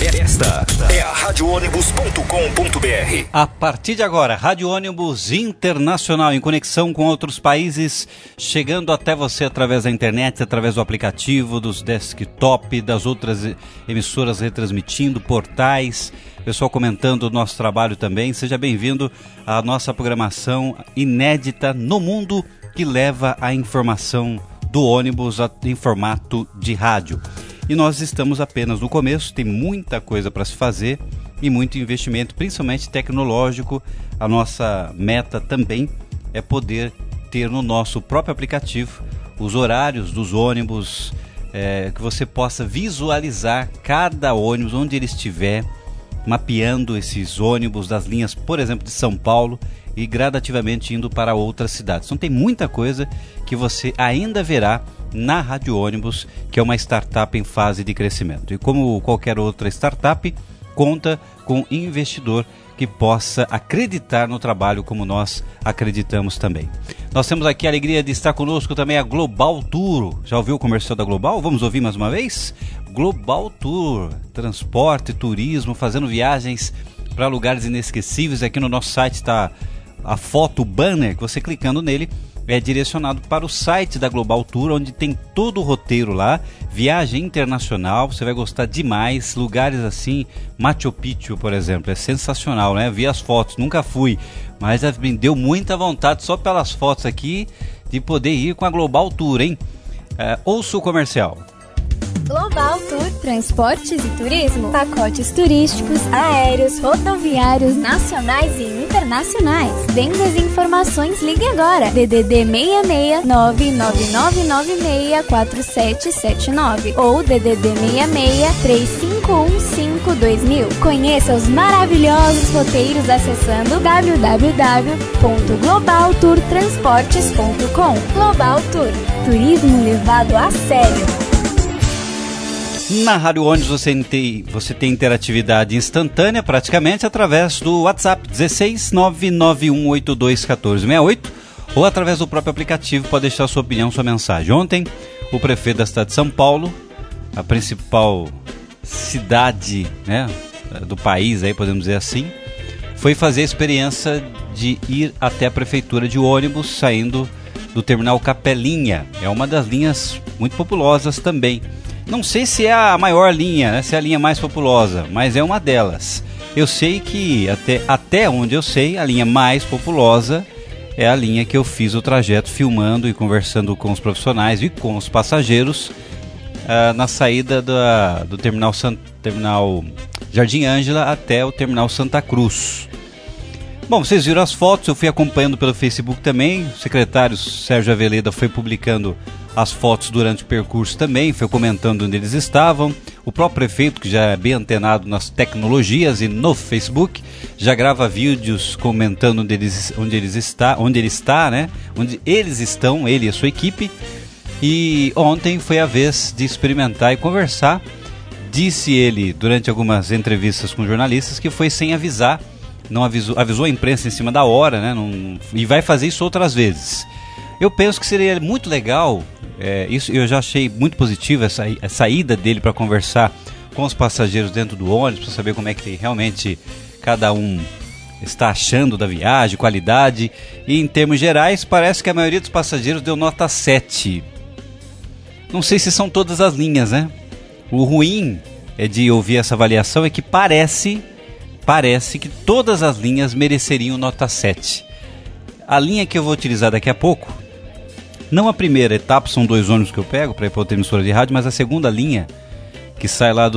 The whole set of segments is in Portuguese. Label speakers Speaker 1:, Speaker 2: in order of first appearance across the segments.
Speaker 1: Esta é a radioônibus.com.br.
Speaker 2: A partir de agora, Rádio Ônibus Internacional, em conexão com outros países, chegando até você através da internet, através do aplicativo, dos desktop, das outras emissoras retransmitindo, portais, pessoal comentando o nosso trabalho também. Seja bem-vindo à nossa programação inédita no mundo, que leva a informação do ônibus em formato de rádio. E nós estamos apenas no começo, tem muita coisa para se fazer e muito investimento, principalmente tecnológico. A nossa meta também é poder ter no nosso próprio aplicativo os horários dos ônibus, que você possa visualizar cada ônibus, onde ele estiver, mapeando esses ônibus das linhas, por exemplo, de São Paulo, e gradativamente indo para outras cidades. Então tem muita coisa que você ainda verá na Rádio Ônibus, que é uma startup em fase de crescimento. E como qualquer outra startup, conta com investidor que possa acreditar no trabalho como nós acreditamos também. Nós temos aqui a alegria de estar conosco também a Global Tour. Já ouviu o comercial da Global? Vamos ouvir mais uma vez? Global Tour, transporte, turismo, fazendo viagens para lugares inesquecíveis. Aqui no nosso site está a foto, o banner, que você clicando nele é direcionado para o site da Global Tour, onde tem todo o roteiro lá, viagem internacional, você vai gostar demais, lugares assim, Machu Picchu, por exemplo, é sensacional, né? Vi as fotos, nunca fui, mas me deu muita vontade só pelas fotos aqui de poder ir com a Global Tour, hein? Ouça o comercial.
Speaker 3: Global Tour, transportes e turismo, pacotes turísticos, aéreos, rodoviários, nacionais e internacionais. Vendas e informações, ligue agora. DDD 66 999964779 ou DDD 66 3515 2000. Conheça os maravilhosos roteiros acessando www.globaltourtransportes.com. Global Tour, turismo levado a sério.
Speaker 2: Na Rádio Ônibus você tem interatividade instantânea praticamente através do WhatsApp 16 991821468 ou através do próprio aplicativo. Pode deixar sua opinião, sua mensagem. Ontem, o prefeito da cidade de São Paulo, a principal cidade, né, do país, aí podemos dizer assim, foi fazer a experiência de ir até a prefeitura de ônibus saindo do terminal Capelinha. É uma das linhas muito populosas também. Não sei se é a maior linha, né, se é a linha mais populosa, mas é uma delas. Eu sei que, até onde eu sei, a linha mais populosa é a linha que eu fiz o trajeto filmando e conversando com os profissionais e com os passageiros na saída do terminal Jardim Ângela até o terminal Santa Cruz. Bom, vocês viram as fotos, eu fui acompanhando pelo Facebook também, o secretário Sérgio Aveleda foi publicando as fotos durante o percurso também, foi comentando onde eles estavam. O próprio prefeito, que já é bem antenado nas tecnologias e no Facebook, já grava vídeos comentando onde ele está, né? Onde eles estão, ele e a sua equipe. E ontem foi a vez de experimentar e conversar. Disse ele, durante algumas entrevistas com jornalistas, que foi sem avisar, não avisou a imprensa em cima da hora, né? E vai fazer isso outras vezes. Eu penso que seria muito legal, isso eu já achei muito positivo, a saída dele para conversar com os passageiros dentro do ônibus, para saber como é que realmente cada um está achando da viagem, qualidade. E em termos gerais, parece que a maioria dos passageiros deu nota 7. Não sei se são todas as linhas, né? O ruim de ouvir essa avaliação é que parece que todas as linhas mereceriam nota 7. A linha que eu vou utilizar daqui a pouco, não a primeira etapa, são 2 ônibus que eu pego para ir para outra emissora de rádio, mas a segunda linha, que sai lá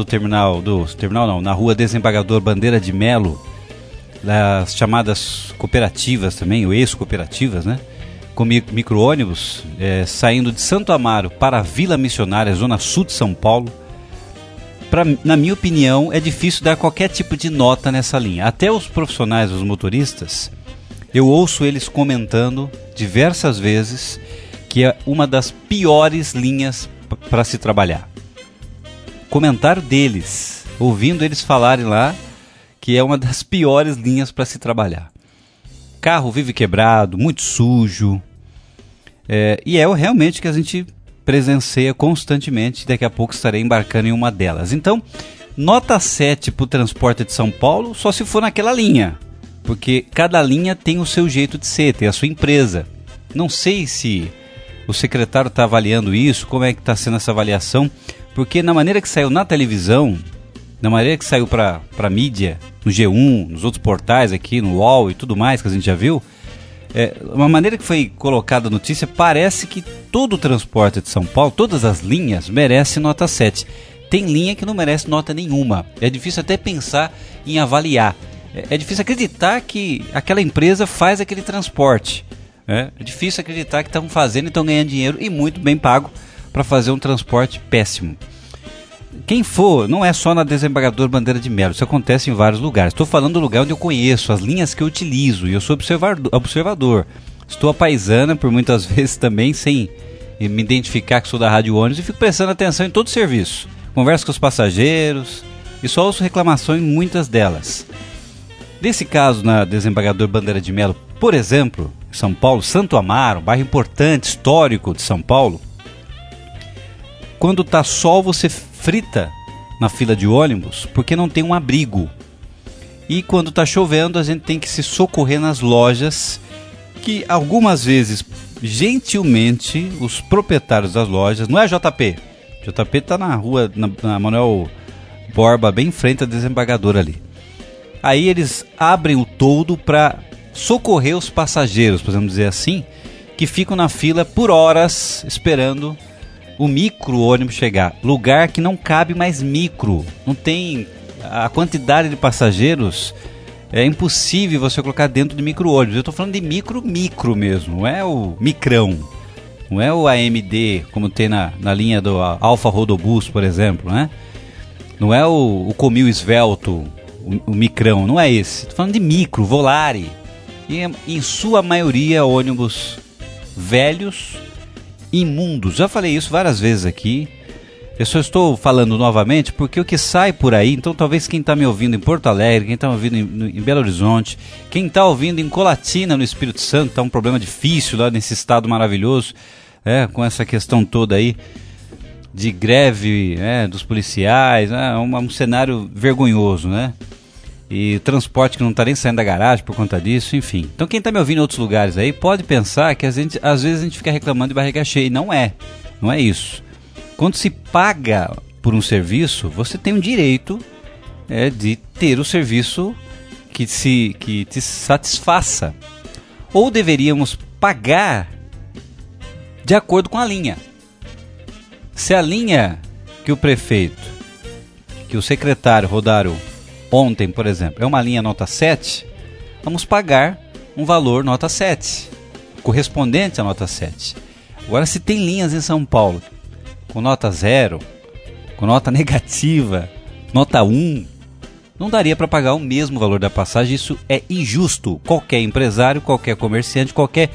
Speaker 2: na rua Desembargador Bandeira de Melo, das chamadas cooperativas também, ou ex-cooperativas, né? Com micro-ônibus, saindo de Santo Amaro para a Vila Missionária, zona sul de São Paulo. Na minha opinião, é difícil dar qualquer tipo de nota nessa linha. Até os profissionais, os motoristas, eu ouço eles comentando diversas vezes que é uma das piores linhas para se trabalhar. Comentário deles, ouvindo eles falarem lá, que é uma das piores linhas para se trabalhar. Carro vive quebrado, muito sujo, e é realmente que a gente presencia constantemente. Daqui a pouco estarei embarcando em uma delas. Então, Nota 7 para o transporte de São Paulo só se for naquela linha, porque cada linha tem o seu jeito de ser, tem a sua empresa. Não sei se o secretário está avaliando isso, como é que está sendo essa avaliação, porque na maneira que saiu na televisão, na maneira que saiu para a mídia, no G1, nos outros portais aqui, no UOL e tudo mais que a gente já viu, uma maneira que foi colocada a notícia, parece que todo o transporte de São Paulo, todas as linhas, merece nota 7. Tem linha que não merece nota nenhuma. É difícil até pensar em avaliar. É difícil acreditar que aquela empresa faz aquele transporte. É difícil acreditar que estão fazendo e estão ganhando dinheiro e muito bem pago para fazer um transporte péssimo. Quem for, não é só na Desembargador Bandeira de Melo, isso acontece em vários lugares. Estou falando do lugar onde eu conheço, as linhas que eu utilizo, e eu sou observador. Estou a paisana, por muitas vezes também, sem me identificar que sou da Rádio Ônibus, e fico prestando atenção em todo o serviço. Converso com os passageiros e só ouço reclamações em muitas delas. Nesse caso, na Desembargador Bandeira de Melo, por exemplo, em São Paulo, Santo Amaro, bairro importante, histórico de São Paulo, quando está sol você frita na fila de ônibus porque não tem um abrigo. E quando está chovendo a gente tem que se socorrer nas lojas que algumas vezes, gentilmente, os proprietários das lojas, não é JP está na rua, na Manuel Borba, bem em frente à Desembargadora ali. Aí eles abrem o toldo para socorrer os passageiros, podemos dizer assim, que ficam na fila por horas esperando o micro-ônibus chegar. Lugar que não cabe mais micro. Não tem a quantidade de passageiros, é impossível você colocar dentro de micro-ônibus. Eu estou falando de micro mesmo, não é o micrão. Não é o AMD, como tem na linha do Alfa Rodobus, por exemplo, né? Não é o Comil Esvelto, o micrão, não é esse. Estou falando de micro, Volare. E em sua maioria ônibus velhos, imundos. Já falei isso várias vezes aqui. Eu só estou falando novamente porque o que sai por aí, então talvez quem está me ouvindo em Porto Alegre, quem está me ouvindo em Belo Horizonte, quem está ouvindo em Colatina, no Espírito Santo, está um problema difícil lá nesse estado maravilhoso, com essa questão toda aí de greve dos policiais, um cenário vergonhoso, né? E transporte que não está nem saindo da garagem por conta disso, enfim. Então quem está me ouvindo em outros lugares aí pode pensar que às vezes a gente fica reclamando de barriga cheia, e não é isso. Quando se paga por um serviço, você tem o direito de ter o serviço que te satisfaça. Ou deveríamos pagar de acordo com a linha. Se a linha que o prefeito, que o secretário rodaram ontem, por exemplo, é uma linha nota 7, vamos pagar um valor nota 7, correspondente à nota 7. Agora, se tem linhas em São Paulo com nota 0, com nota negativa, nota 1, não daria para pagar o mesmo valor da passagem. Isso é injusto. Qualquer empresário, qualquer comerciante, qualquer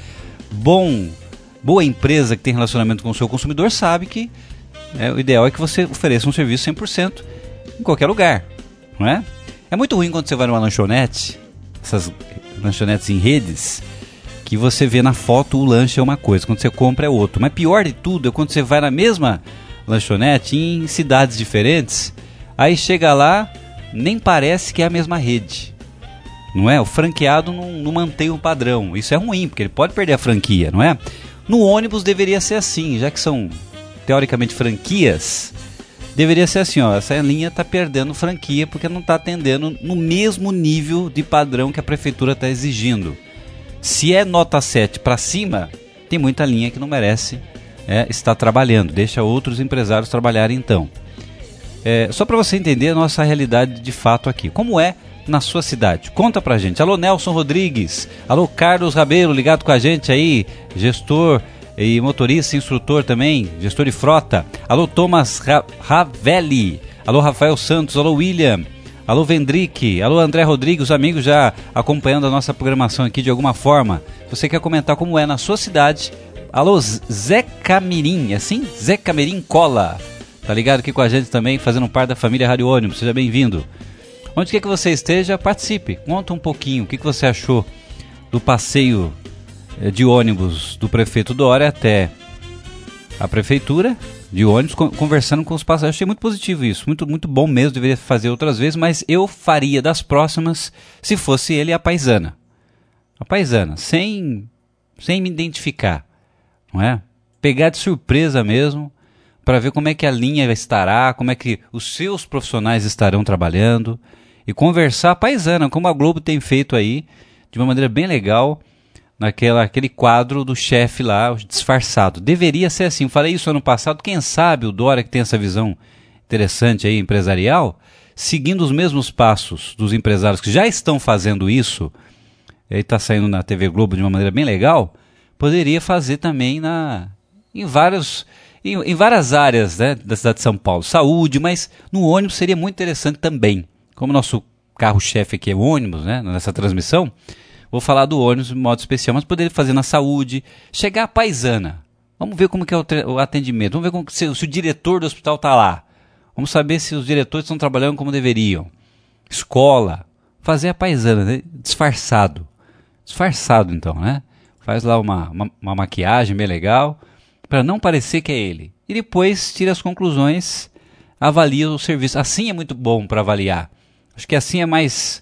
Speaker 2: boa empresa que tem relacionamento com o seu consumidor sabe que o ideal é que você ofereça um serviço 100% em qualquer lugar, não é? É muito ruim quando você vai numa lanchonete, essas lanchonetes em redes, que você vê na foto o lanche é uma coisa, quando você compra é outro. Mas pior de tudo é quando você vai na mesma lanchonete em cidades diferentes, aí chega lá, nem parece que é a mesma rede. Não é? O franqueado não mantém o padrão. Isso é ruim, porque ele pode perder a franquia, não é? No ônibus deveria ser assim, já que são teoricamente franquias, deveria ser assim, essa linha está perdendo franquia porque não está atendendo no mesmo nível de padrão que a prefeitura está exigindo. Se é nota 7 para cima, tem muita linha que não merece estar trabalhando. Deixa outros empresários trabalharem então. Só para você entender a nossa realidade de fato aqui. Como é na sua cidade? Conta pra gente. Alô, Nelson Rodrigues. Alô, Carlos Rabelo, ligado com a gente aí. Gestor e motorista, instrutor também. Gestor de frota. Alô, Thomas Ravelli. Alô, Rafael Santos. Alô, William. Alô, Vendrick, alô, André Rodrigues, os amigos já acompanhando a nossa programação aqui de alguma forma. Se você quer comentar como é na sua cidade, alô, Zé Camirim, assim? Zé Camirim Cola, tá ligado aqui com a gente também, fazendo parte da família Rádio Ônibus, seja bem-vindo. Onde quer que você esteja, participe, conta um pouquinho, o que você achou do passeio de ônibus do prefeito Dória até a prefeitura de ônibus conversando com os passageiros. Achei muito positivo isso, muito, muito bom mesmo, deveria fazer outras vezes, mas eu faria das próximas se fosse ele a paisana. A paisana, sem me identificar, não é? Pegar de surpresa mesmo, para ver como é que a linha estará, como é que os seus profissionais estarão trabalhando, e conversar a paisana, como a Globo tem feito aí, de uma maneira bem legal, naquele quadro do chefe lá, disfarçado. Deveria ser assim. Eu falei isso ano passado. Quem sabe o Dória, que tem essa visão interessante aí, empresarial, seguindo os mesmos passos dos empresários que já estão fazendo isso, e aí está saindo na TV Globo de uma maneira bem legal, poderia fazer também em várias áreas, né, da cidade de São Paulo. Saúde, mas no ônibus seria muito interessante também. Como nosso carro-chefe aqui é o ônibus, né, nessa transmissão, vou falar do ônibus de modo especial, mas poderia fazer na saúde, chegar a paisana. Vamos ver como que é o atendimento, vamos ver se o diretor do hospital está lá. Vamos saber se os diretores estão trabalhando como deveriam. Escola, fazer a paisana, né? Disfarçado. Disfarçado então, né? Faz lá uma maquiagem bem legal, para não parecer que é ele. E depois tira as conclusões, avalia o serviço. Assim é muito bom para avaliar. Acho que assim é mais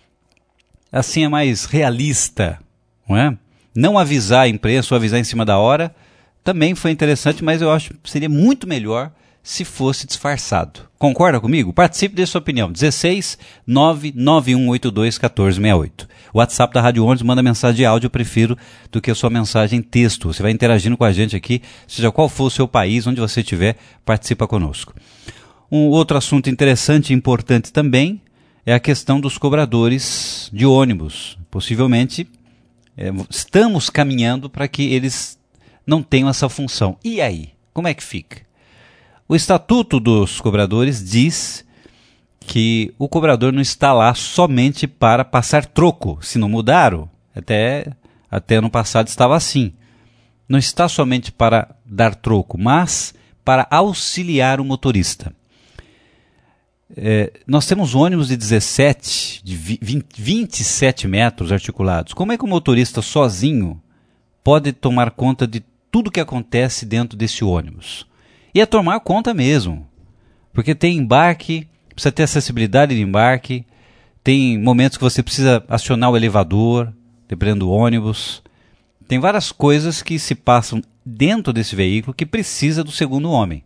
Speaker 2: realista, não é? Não avisar a imprensa ou avisar em cima da hora também foi interessante, mas eu acho que seria muito melhor se fosse disfarçado. Concorda comigo? Participe de sua opinião. 16 99182 1468. O WhatsApp da Rádio Ônibus, manda mensagem de áudio, eu prefiro do que a sua mensagem em texto. Você vai interagindo com a gente aqui, seja qual for o seu país, onde você estiver, participa conosco. Um outro assunto interessante e importante também é a questão dos cobradores de ônibus. Possivelmente estamos caminhando para que eles não tenham essa função. E aí? Como é que fica? O Estatuto dos Cobradores diz que o cobrador não está lá somente para passar troco. Se não mudaram, até ano passado estava assim. Não está somente para dar troco, mas para auxiliar o motorista. Nós temos ônibus de 27 metros articulados. Como é que o motorista sozinho pode tomar conta de tudo que acontece dentro desse ônibus? E é tomar conta mesmo, porque tem embarque, precisa ter acessibilidade de embarque, tem momentos que você precisa acionar o elevador, dependendo do ônibus. Tem várias coisas que se passam dentro desse veículo que precisa do segundo homem.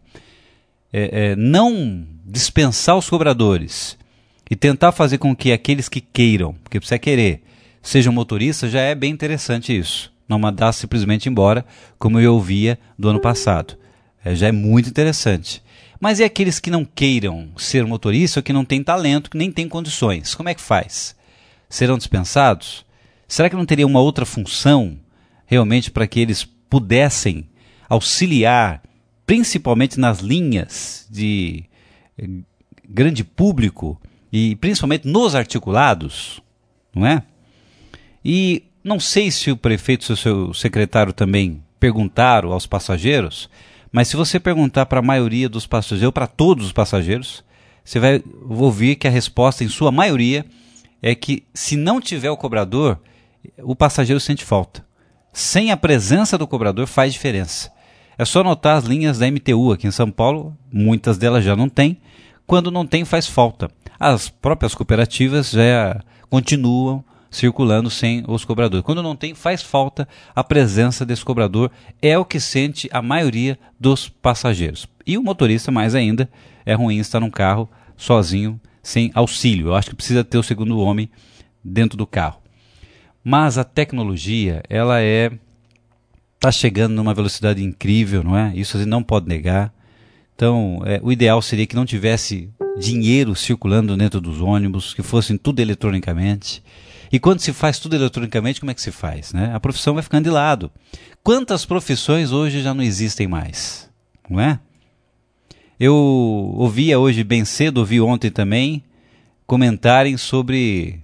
Speaker 2: Não dispensar os cobradores e tentar fazer com que aqueles que queiram, porque precisa querer, sejam motoristas, já é bem interessante isso. Não mandar simplesmente embora, como eu ouvia do ano passado. Já é muito interessante. Mas e aqueles que não queiram ser motorista ou que não têm talento, que nem têm condições? Como é que faz? Serão dispensados? Será que não teria uma outra função realmente para que eles pudessem auxiliar, principalmente nas linhas de grande público e principalmente nos articulados, não é? E não sei se o prefeito e o seu secretário também perguntaram aos passageiros, mas se você perguntar para a maioria dos passageiros, ou para todos os passageiros, você vai ouvir que a resposta, em sua maioria, é que se não tiver o cobrador, o passageiro sente falta. Sem a presença do cobrador faz diferença. É só notar as linhas da MTU aqui em São Paulo, muitas delas já não tem. Quando não tem, faz falta. As próprias cooperativas já continuam circulando sem os cobradores. Quando não tem, faz falta a presença desse cobrador. É o que sente a maioria dos passageiros. E o motorista, mais ainda, é ruim estar num carro sozinho, sem auxílio. Eu acho que precisa ter o segundo homem dentro do carro. Mas a tecnologia, ela está chegando numa velocidade incrível, não é? Isso a gente não pode negar. Então, o ideal seria que não tivesse dinheiro circulando dentro dos ônibus, que fossem tudo eletronicamente. E quando se faz tudo eletronicamente, como é que se faz, né? A profissão vai ficando de lado. Quantas profissões hoje já não existem mais, não é? Eu ouvia hoje bem cedo, ouvi ontem também, comentarem sobre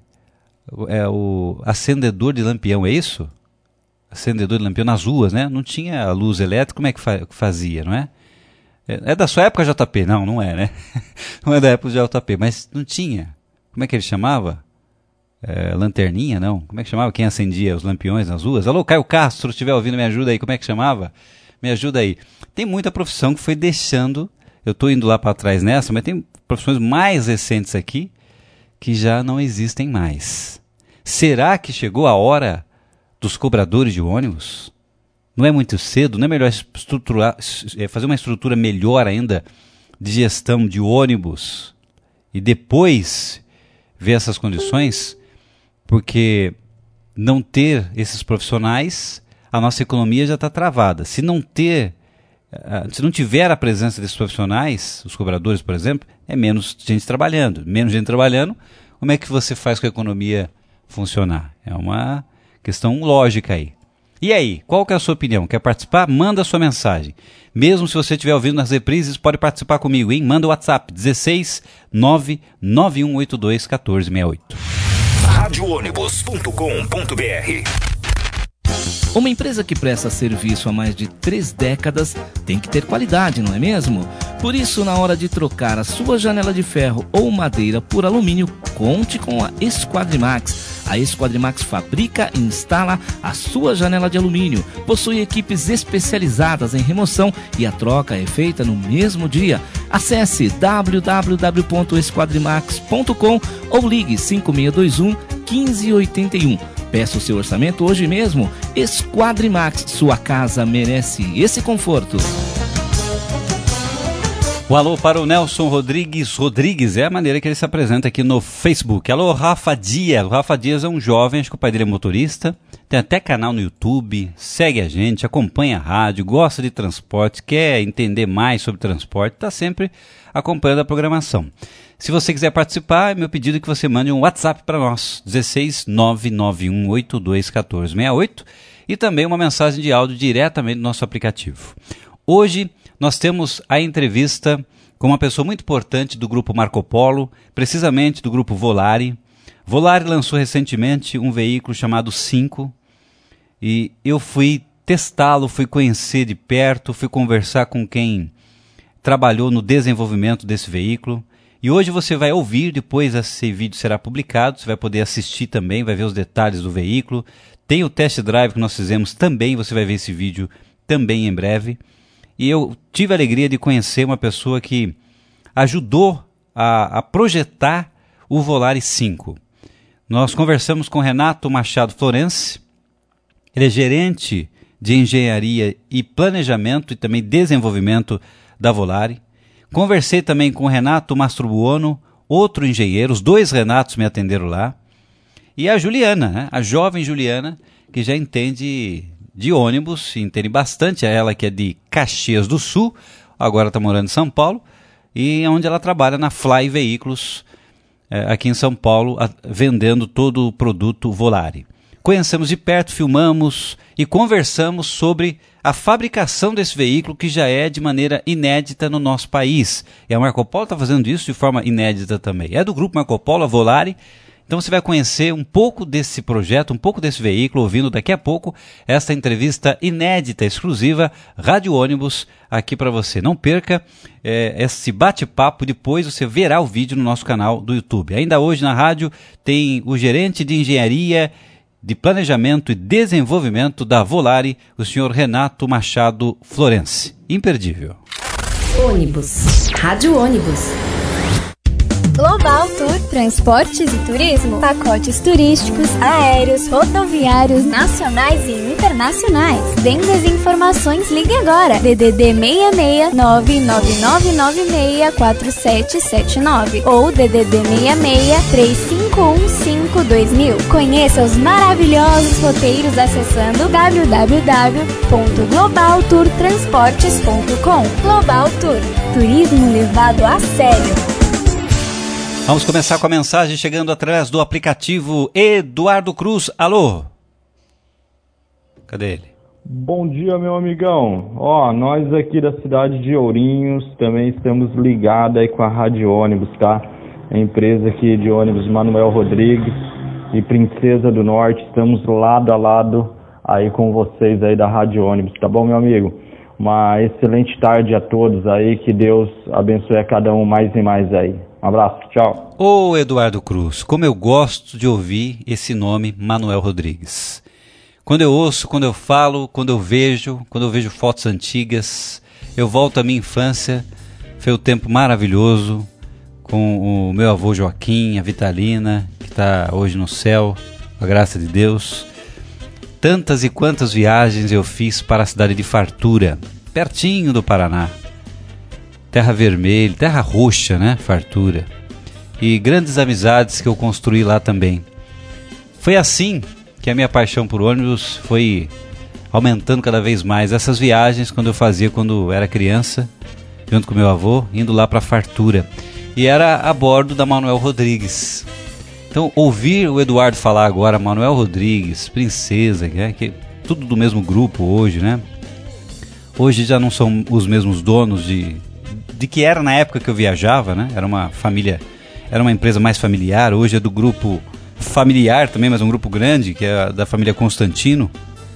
Speaker 2: o acendedor de lampião, é isso? Acendedor de lampião nas ruas, né? Não tinha luz elétrica, como é que fazia, não é? É da sua época, JP? Não, não é, né? Não é da época do JP, mas não tinha. Como é que ele chamava? Lanterninha, não? Como é que chamava? Quem acendia os lampiões nas ruas? Alô, Caio Castro, se estiver ouvindo, me ajuda aí. Como é que chamava? Me ajuda aí. Tem muita profissão que foi deixando, eu estou indo lá para trás nessa, mas tem profissões mais recentes aqui que já não existem mais. Será que chegou a hora dos cobradores de ônibus? Não é muito cedo? Não é melhor fazer uma estrutura melhor ainda de gestão de ônibus e depois ver essas condições? Porque não ter esses profissionais, a nossa economia já está travada. Se não tiver a presença desses profissionais, os cobradores, por exemplo, é menos gente trabalhando. Menos gente trabalhando, como é que você faz com a economia funcionar? É uma questão lógica aí. E aí, qual que é a sua opinião? Quer participar? Manda a sua mensagem. Mesmo se você estiver ouvindo nas reprises, pode participar comigo, hein? Manda o WhatsApp 16 99182 1468.
Speaker 1: radioonibus.com.br.
Speaker 4: Uma empresa que presta serviço há mais de 3 décadas tem que ter qualidade, não é mesmo? Por isso, na hora de trocar a sua janela de ferro ou madeira por alumínio, conte com a Esquadrimax. A Esquadrimax fabrica e instala a sua janela de alumínio. Possui equipes especializadas em remoção e a troca é feita no mesmo dia. Acesse www.esquadrimax.com ou ligue 5621 1581. Peça o seu orçamento hoje mesmo. Esquadrimax, sua casa merece esse conforto.
Speaker 2: O alô para o Nelson Rodrigues. Rodrigues é a maneira que ele se apresenta aqui no Facebook. Alô, Rafa Dias. O Rafa Dias é um jovem, acho que o pai dele é motorista. Tem até canal no YouTube, segue a gente, acompanha a rádio, gosta de transporte, quer entender mais sobre transporte, está sempre acompanhando a programação. Se você quiser participar, é meu pedido que você mande um WhatsApp para nós, 16 99182 1468, e também uma mensagem de áudio diretamente do nosso aplicativo. Hoje nós temos a entrevista com uma pessoa muito importante do grupo Marco Polo, precisamente do grupo Volare. Volare lançou recentemente um veículo chamado 5 e eu fui testá-lo, fui conhecer de perto, fui conversar com quem trabalhou no desenvolvimento desse veículo. E hoje você vai ouvir, depois esse vídeo será publicado, você vai poder assistir também, vai ver os detalhes do veículo. Tem o test drive que nós fizemos também, você vai ver esse vídeo também em breve. E eu tive a alegria de conhecer uma pessoa que ajudou a projetar o Volare 5. Nós conversamos com Renato Machado Florence, ele é gerente de engenharia e planejamento e também desenvolvimento da Volare. Conversei também com o Renato Mastrobuono, outro engenheiro, os dois Renatos me atenderam lá. E a Juliana, né? A jovem Juliana, que já entende de ônibus, entende bastante, ela que é de Caxias do Sul, agora está morando em São Paulo, e onde ela trabalha na Fly Veículos, aqui em São Paulo, vendendo todo o produto Volare. Conhecemos de perto, filmamos e conversamos sobre a fabricação desse veículo que já é de maneira inédita no nosso país. E a Marco Polo está fazendo isso de forma inédita também. É do grupo Marco Polo, a Volare. Então você vai conhecer um pouco desse projeto, um pouco desse veículo, ouvindo daqui a pouco esta entrevista inédita, exclusiva, Rádio Ônibus, aqui para você. Não perca esse bate-papo, depois você verá o vídeo no nosso canal do YouTube. Ainda hoje na rádio tem o gerente de engenharia, de planejamento e desenvolvimento da Volare, o senhor Renato Machado Florence. Imperdível.
Speaker 5: Ônibus. Rádio Ônibus.
Speaker 3: Global Tour, transportes e turismo, pacotes turísticos, aéreos, rodoviários, nacionais e internacionais. Vendas e informações, ligue agora. DDD 66 999964779 ou DDD 66 3515 2000. Conheça os maravilhosos roteiros acessando www.globaltourtransportes.com. Global Tour, turismo levado a sério.
Speaker 2: Vamos começar com a mensagem chegando através do aplicativo Eduardo Cruz. Alô? Cadê ele?
Speaker 6: Bom dia, meu amigão. Nós aqui da cidade de Ourinhos também estamos ligados aí com a Rádio Ônibus, tá? A empresa aqui de ônibus Manuel Rodrigues e Princesa do Norte. Estamos lado a lado aí com vocês aí da Rádio Ônibus, tá bom, meu amigo? Uma excelente tarde a todos aí, que Deus abençoe a cada um mais e mais aí. Um abraço, tchau.
Speaker 2: Ô Eduardo Cruz, como eu gosto de ouvir esse nome, Manuel Rodrigues. Quando eu ouço, quando eu falo, quando eu vejo fotos antigas, eu volto à minha infância. Foi um tempo maravilhoso com o meu avô Joaquim, a Vitalina, que está hoje no céu, com a graça de Deus. Tantas e quantas viagens eu fiz para a cidade de Fartura, pertinho do Paraná. Terra vermelha, terra roxa, né? Fartura. E grandes amizades que eu construí lá também. Foi assim que a minha paixão por ônibus foi aumentando cada vez mais. Essas viagens quando eu fazia quando era criança, junto com meu avô, indo lá para Fartura. E era a bordo da Manuel Rodrigues. Então, ouvir o Eduardo falar agora, Manuel Rodrigues, Princesa, que tudo do mesmo grupo hoje, né? Hoje já não são os mesmos donos de que era na época que eu viajava, né? Era uma família, era uma empresa mais familiar. Hoje é do grupo familiar também, mas um grupo grande, que é da família Constantino.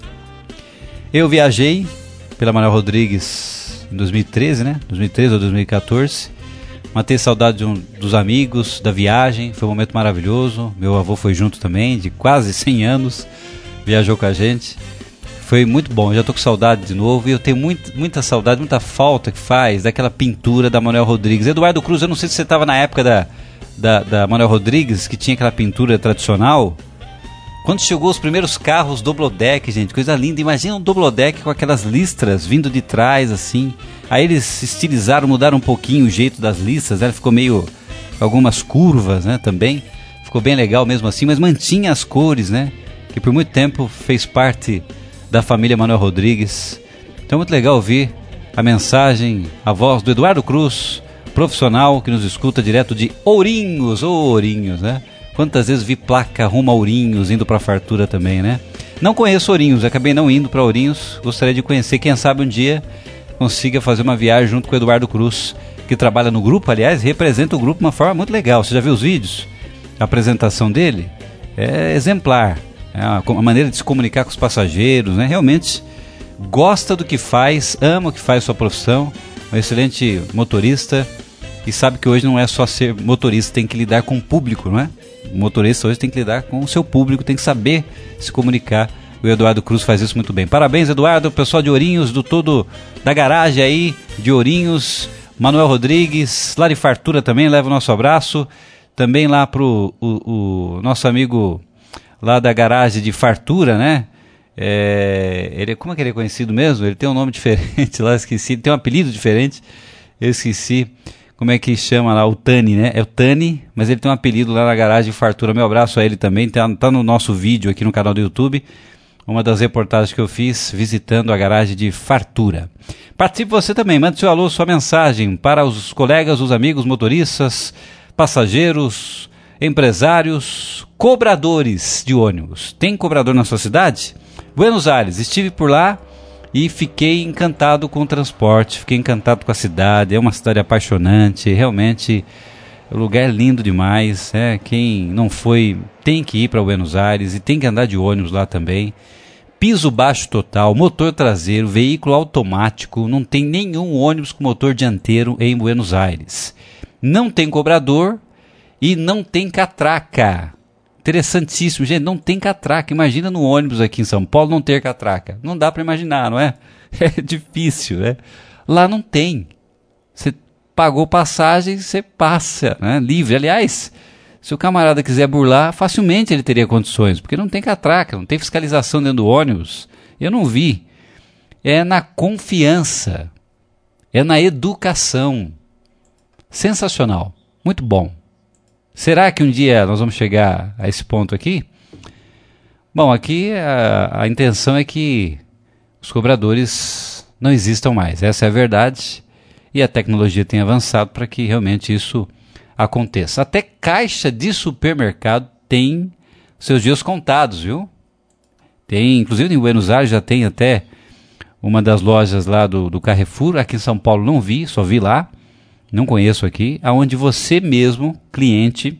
Speaker 2: Eu viajei pela Manuel Rodrigues em 2013, né? 2013 ou 2014. Matei saudade dos amigos, da viagem. Foi um momento maravilhoso. Meu avô foi junto também, de quase 100 anos. Viajou com a gente. Foi muito bom, já tô com saudade de novo. E eu tenho muita saudade, muita falta que faz daquela pintura da Manuel Rodrigues. Eduardo Cruz, eu não sei se você estava na época da Manuel Rodrigues, que tinha aquela pintura tradicional. Quando chegou os primeiros carros Doblodeck, gente, coisa linda. Imagina um Doblodeck com aquelas listras vindo de trás, assim. Aí eles estilizaram, mudaram um pouquinho o jeito das listras, né? Ficou meio, algumas curvas, né, também. Ficou bem legal mesmo assim, mas mantinha as cores, né? Que por muito tempo fez parte da família Manuel Rodrigues. Então é muito legal ouvir a mensagem, a voz do Eduardo Cruz, profissional que nos escuta direto de Ourinhos, Ourinhos, né? Quantas vezes vi placa rumo a Ourinhos, indo para Fartura também, né? Não conheço Ourinhos, acabei não indo para Ourinhos, gostaria de conhecer, quem sabe um dia consiga fazer uma viagem junto com o Eduardo Cruz, que trabalha no grupo, aliás, representa o grupo de uma forma muito legal. Você já viu os vídeos? A apresentação dele é exemplar. É a maneira de se comunicar com os passageiros, né? Realmente gosta do que faz, ama o que faz, sua profissão, um excelente motorista, e sabe que hoje não é só ser motorista, tem que lidar com o público, não é? O motorista hoje tem que lidar com o seu público, tem que saber se comunicar. O Eduardo Cruz faz isso muito bem. Parabéns, Eduardo, o pessoal de Ourinhos, da garagem aí de Ourinhos, Manuel Rodrigues, lá de Fartura também, leva o nosso abraço. Também lá pro o nosso amigo lá da garagem de Fartura, né? Como é que ele é conhecido mesmo? Ele tem um nome diferente lá, esqueci. Ele tem um apelido diferente, eu esqueci. Como é que chama lá? O Tani, né? É o Tani, mas ele tem um apelido lá na garagem de Fartura. Meu abraço a ele também. Tá no nosso vídeo aqui no canal do YouTube. Uma das reportagens que eu fiz visitando a garagem de Fartura. Participe você também. Mande seu alô, sua mensagem para os colegas, os amigos, motoristas, passageiros, empresários, cobradores de ônibus. Tem cobrador na sua cidade? Buenos Aires, estive por lá e fiquei encantado com o transporte, fiquei encantado com a cidade. É uma cidade apaixonante, realmente o lugar é lindo demais. Quem não foi tem que ir para Buenos Aires e tem que andar de ônibus lá também. Piso baixo total, motor traseiro, veículo automático, não tem nenhum ônibus com motor dianteiro em Buenos Aires. Não tem cobrador e não tem catraca. Interessantíssimo, gente, não tem catraca. Imagina no ônibus aqui em São Paulo não ter catraca. Não dá para imaginar, não é? É difícil, né? Lá não tem. Você pagou passagem, você passa, né? Livre. Aliás, se o camarada quiser burlar, facilmente ele teria condições, porque não tem catraca, não tem fiscalização dentro do ônibus. Eu não vi. É na confiança, é na educação. Sensacional, muito bom. Será que um dia nós vamos chegar a esse ponto aqui? Bom, aqui a intenção é que os cobradores não existam mais. Essa é a verdade. E a tecnologia tem avançado para que realmente isso aconteça. Até caixa de supermercado tem seus dias contados, viu? Tem, inclusive em Buenos Aires já tem até uma das lojas lá do Carrefour. Aqui em São Paulo não vi, só vi lá. Não conheço aqui, aonde você mesmo, cliente,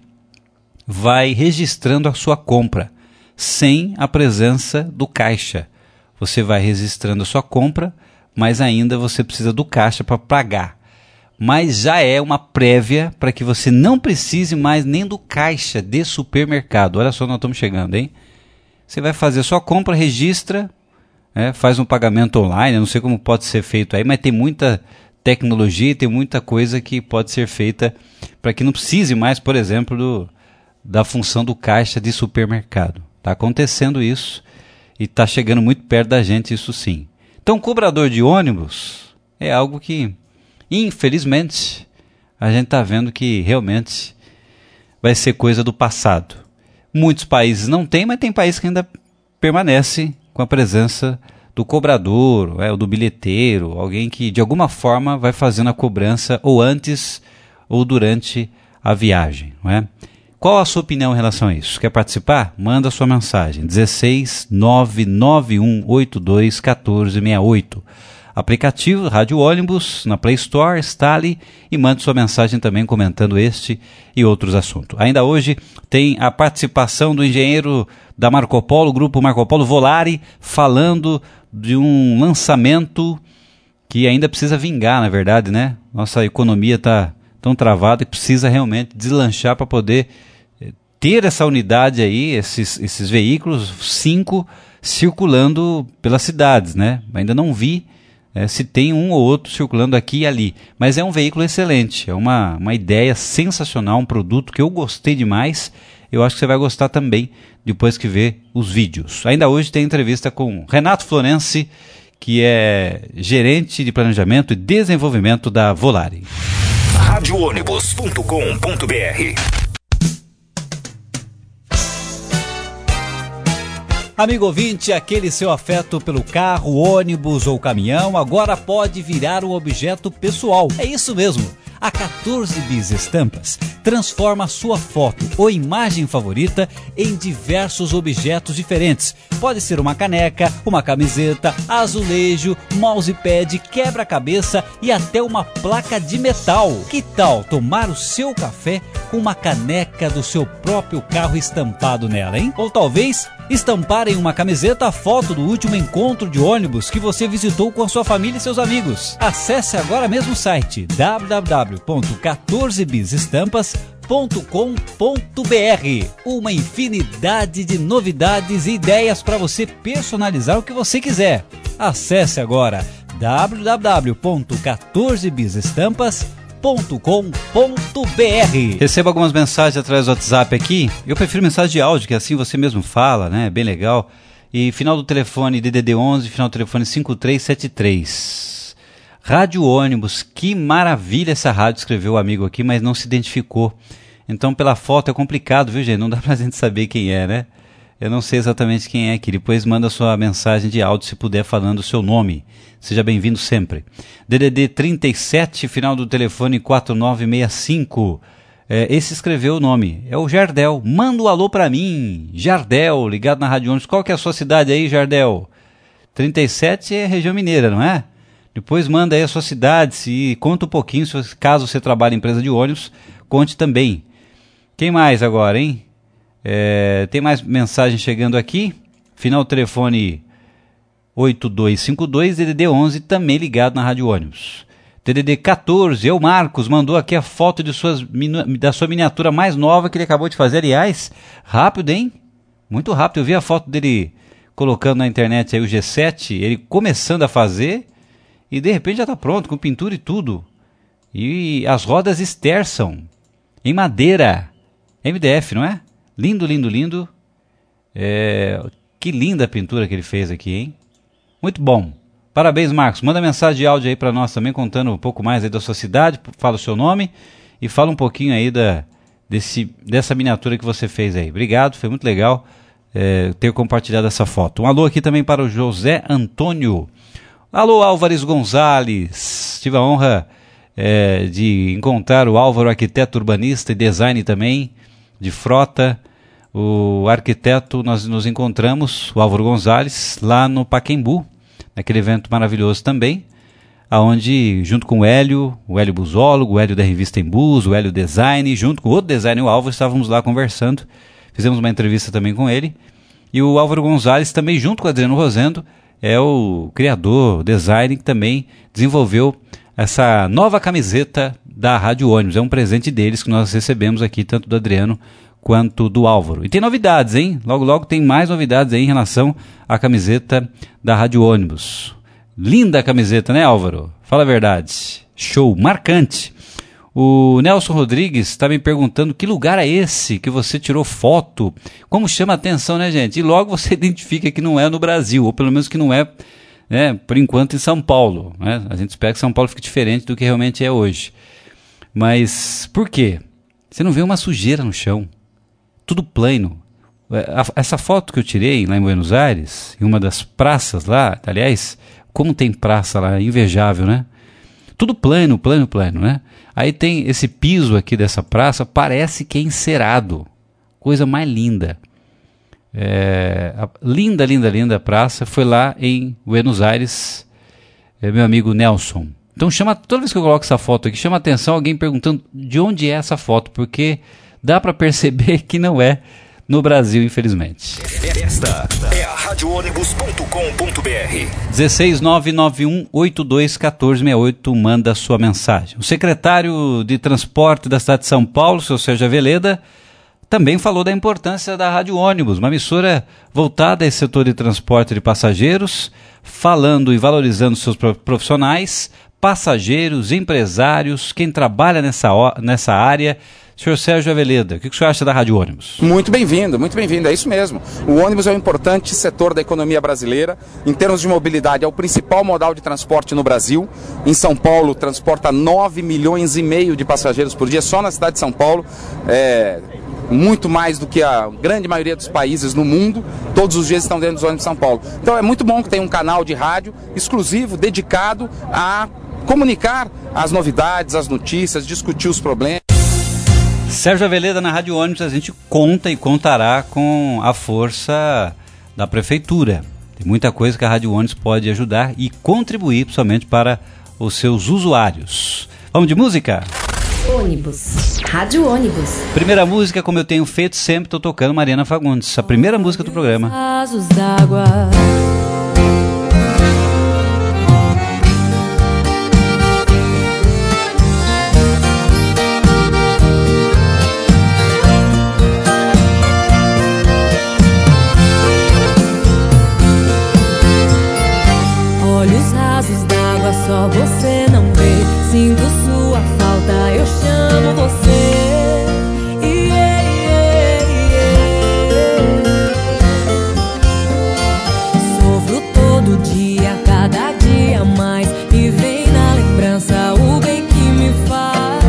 Speaker 2: vai registrando a sua compra, sem a presença do caixa. Você vai registrando a sua compra, mas ainda você precisa do caixa para pagar. Mas já é uma prévia para que você não precise mais nem do caixa de supermercado. Olha só, nós estamos chegando, hein? Você vai fazer sua compra, registra, faz um pagamento online, eu não sei como pode ser feito aí, mas tem muita tecnologia e tem muita coisa que pode ser feita para que não precise mais, por exemplo, da função do caixa de supermercado. Está acontecendo isso e está chegando muito perto da gente, isso sim. Então, cobrador de ônibus é algo que, infelizmente, a gente está vendo que realmente vai ser coisa do passado. Muitos países não tem, mas tem países que ainda permanece com a presença do cobrador, ou do bilheteiro, alguém que de alguma forma vai fazendo a cobrança ou antes ou durante a viagem. Não é? Qual a sua opinião em relação a isso? Quer participar? Manda a sua mensagem, 16 991 82 1468. Aplicativo Rádio Ônibus na Play Store, instale e mande sua mensagem também comentando este e outros assuntos. Ainda hoje tem a participação do engenheiro da Marco Polo, Grupo Marco Polo Volare, falando de um lançamento que ainda precisa vingar, na verdade, né? Nossa economia está tão travada que precisa realmente deslanchar para poder ter essa unidade aí, esses veículos, 5, circulando pelas cidades, né? Ainda não vi se tem um ou outro circulando aqui e ali, mas é um veículo excelente, é uma ideia sensacional, um produto que eu gostei demais, eu acho que você vai gostar também depois que ver os vídeos. Ainda hoje tem entrevista com Renato Florenzi, que é gerente de planejamento e desenvolvimento da Volare.
Speaker 1: radioonibus.com.br.
Speaker 2: Amigo ouvinte, aquele seu afeto pelo carro, ônibus ou caminhão agora pode virar um objeto pessoal. É isso mesmo. A 14 Bis Estampas transforma a sua foto ou imagem favorita em diversos objetos diferentes. Pode ser uma caneca, uma camiseta, azulejo, mousepad, quebra-cabeça e até uma placa de metal. Que tal tomar o seu café com uma caneca do seu próprio carro estampado nela, hein? Ou talvez estampar em uma camiseta a foto do último encontro de ônibus que você visitou com a sua família e seus amigos. Acesse agora mesmo o site www.14bisestampas.com.br. Uma infinidade de novidades e ideias para você personalizar o que você quiser. Acesse agora www.14bisestampas.com.br. Recebo algumas mensagens através do WhatsApp aqui. Eu prefiro mensagem de áudio, que assim você mesmo fala, né? Bem legal. E final do telefone DDD 11, final do telefone 5373. Rádio Ônibus, que maravilha essa rádio, escreveu o amigo aqui, mas não se identificou. Então pela foto é complicado, viu, gente? Não dá pra gente saber quem é, né? Eu não sei exatamente quem é aqui. Depois manda sua mensagem de áudio, se puder, falando o seu nome. Seja bem-vindo sempre. DDD 37, final do telefone 4965. Esse escreveu o nome. É o Jardel. Manda um alô pra mim. Jardel, ligado na Rádio Ônibus. Qual que é a sua cidade aí, Jardel? 37 é região mineira, não é? Depois manda aí a sua cidade, se conta um pouquinho, caso você trabalhe em empresa de ônibus, conte também. Quem mais agora, hein? Tem mais mensagem chegando aqui. Final do telefone 8252, DDD 11, também ligado na Rádio Ônibus. DDD 14, o Marcos mandou aqui a foto de da sua miniatura mais nova que ele acabou de fazer. Aliás, rápido, hein? Muito rápido. Eu vi a foto dele colocando na internet aí o G7, ele começando a fazer e de repente já está pronto, com pintura e tudo. E as rodas esterçam em madeira. MDF, não é? Lindo, lindo, lindo. Que linda a pintura que ele fez aqui, hein? Muito bom. Parabéns, Marcos. Manda mensagem de áudio aí para nós também, contando um pouco mais aí da sua cidade, fala o seu nome e fala um pouquinho aí dessa miniatura que você fez aí. Obrigado, foi muito legal ter compartilhado essa foto. Um alô aqui também para o José Antônio. Alô, Álvares Gonzalez. Tive a honra de encontrar o Álvaro, arquiteto urbanista e design também, de frota. O arquiteto, nós nos encontramos, o Álvaro Gonzalez, lá no Pacaembu, naquele evento maravilhoso também, aonde, junto com o Hélio Busólogo, o Hélio da revista Embus, o Hélio Design, junto com o outro designer, o Álvaro, estávamos lá conversando, fizemos uma entrevista também com ele, e o Álvaro Gonzalez também, junto com o Adriano Rosendo, é o criador, o design, que também desenvolveu essa nova camiseta da Rádio Ônibus. É um presente deles que nós recebemos aqui, tanto do Adriano quanto do Álvaro. E tem novidades, hein? Logo, logo tem mais novidades aí em relação à camiseta da Rádio Ônibus. Linda a camiseta, né, Álvaro? Fala a verdade. Show, marcante. O Nelson Rodrigues está me perguntando que lugar é esse que você tirou foto. Como chama a atenção, né, gente? E logo você identifica que não é no Brasil, ou pelo menos que não é, né, por enquanto, em São Paulo. Né? A gente espera que São Paulo fique diferente do que realmente é hoje. Mas por quê? Você não vê uma sujeira no chão. Tudo plano. Essa foto que eu tirei lá em Buenos Aires, em uma das praças lá, aliás, como tem praça lá, invejável, né? Tudo plano, né? Aí tem esse piso aqui dessa praça, parece que é encerado. Coisa mais linda. Linda praça. Foi lá em Buenos Aires, meu amigo Nelson. Então toda vez que eu coloco essa foto aqui, chama a atenção alguém perguntando de onde é essa foto, porque dá para perceber que não é no Brasil, infelizmente.
Speaker 1: Esta é a radioonibus.com.br.
Speaker 2: 16991821468, manda sua mensagem. O secretário de Transporte da cidade de São Paulo, seu Sérgio Aveleda, também falou da importância da Rádio Ônibus, uma emissora voltada a esse setor de transporte de passageiros, falando e valorizando seus profissionais, passageiros, empresários, quem trabalha nessa área. Senhor Sérgio Aveleda, o que o senhor acha da Rádio Ônibus?
Speaker 7: Muito bem-vindo, é isso mesmo. O ônibus é um importante setor da economia brasileira. Em termos de mobilidade, é o principal modal de transporte no Brasil. Em São Paulo, transporta 9,5 milhões de passageiros por dia, só na cidade de São Paulo. Muito mais do que a grande maioria dos países no mundo. Todos os dias estão dentro dos ônibus de São Paulo. Então é muito bom que tenha um canal de rádio exclusivo, dedicado a comunicar as novidades, as notícias, discutir os problemas.
Speaker 2: Sérgio Aveleda na Rádio Ônibus, a gente conta e contará com a força da Prefeitura. Tem muita coisa que a Rádio Ônibus pode ajudar e contribuir, principalmente para os seus usuários. Vamos de música?
Speaker 5: Ônibus. Rádio Ônibus.
Speaker 2: Primeira música, como eu tenho feito sempre, estou tocando Mariana Fagundes. A primeira música do programa.
Speaker 8: Vasos d'água. Olhos rasos d'água, só você não vê. Sinto sua falta, eu chamo você. Sofro todo dia, cada dia mais. E vem na lembrança o bem que me faz.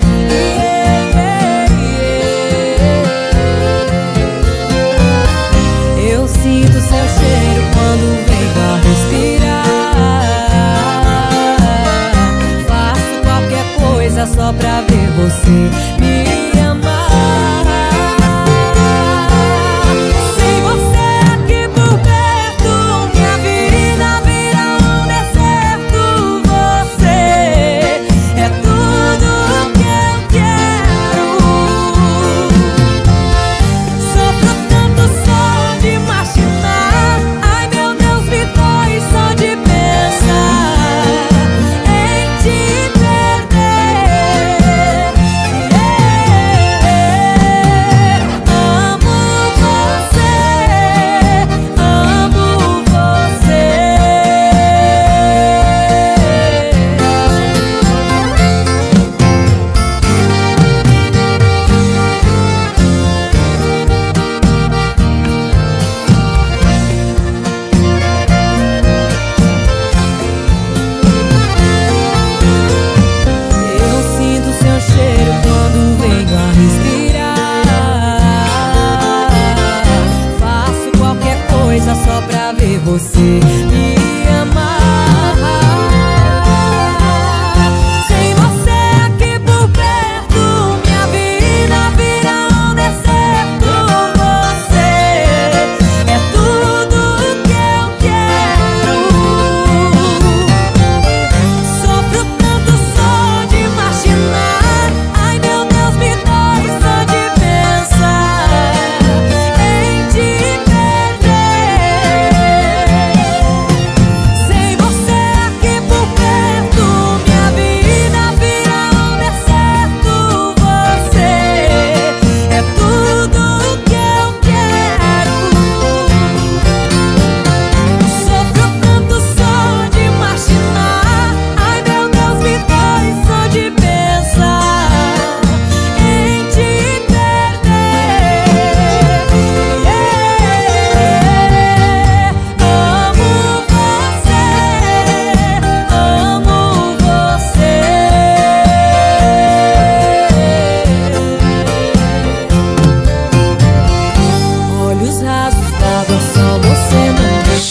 Speaker 8: Eu sinto seu cheiro quando venho a respirar. Só pra ver você me amar. Sem você aqui por perto, minha vida vira um deserto. Você é tudo que eu quero. Sofro tanto só de imaginar. Ai meu Deus, me dói só de pensar em te só pra ver você me amar. Sem você aqui por perto, minha vida vira um deserto. Você é tudo que eu quero. Sofro tanto só de imaginar. Ai meu Deus, me dói só de pensar em te perder.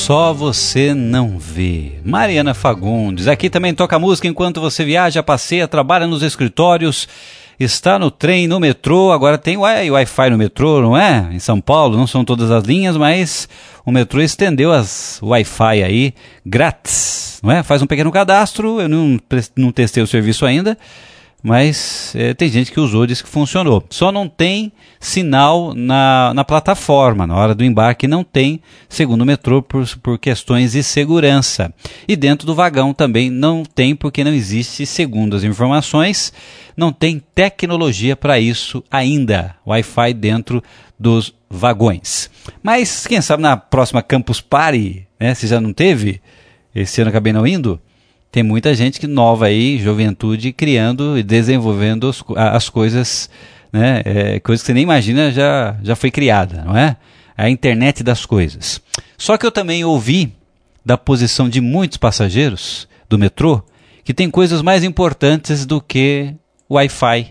Speaker 2: Só você não vê. Mariana Fagundes. Aqui também toca música enquanto você viaja, passeia, trabalha nos escritórios, está no trem, no metrô. Agora tem Wi-Fi no metrô, não é? Em São Paulo, não são todas as linhas, mas o metrô estendeu as Wi-Fi aí, grátis, não é? Faz um pequeno cadastro, eu não testei o serviço ainda, mas tem gente que usou e disse que funcionou. Só não tem sinal na plataforma, na hora do embarque não tem, segundo o metrô, por questões de segurança. E dentro do vagão também não tem, porque não existe, segundo as informações, não tem tecnologia para isso ainda, Wi-Fi dentro dos vagões. Mas quem sabe na próxima Campus Party, né, se já não teve, esse ano acabei não indo, tem muita gente que nova aí, juventude, criando e desenvolvendo as coisas, né? Coisas que você nem imagina já foi criada, não é? A internet das coisas. Só que eu também ouvi da posição de muitos passageiros do metrô que tem coisas mais importantes do que Wi-Fi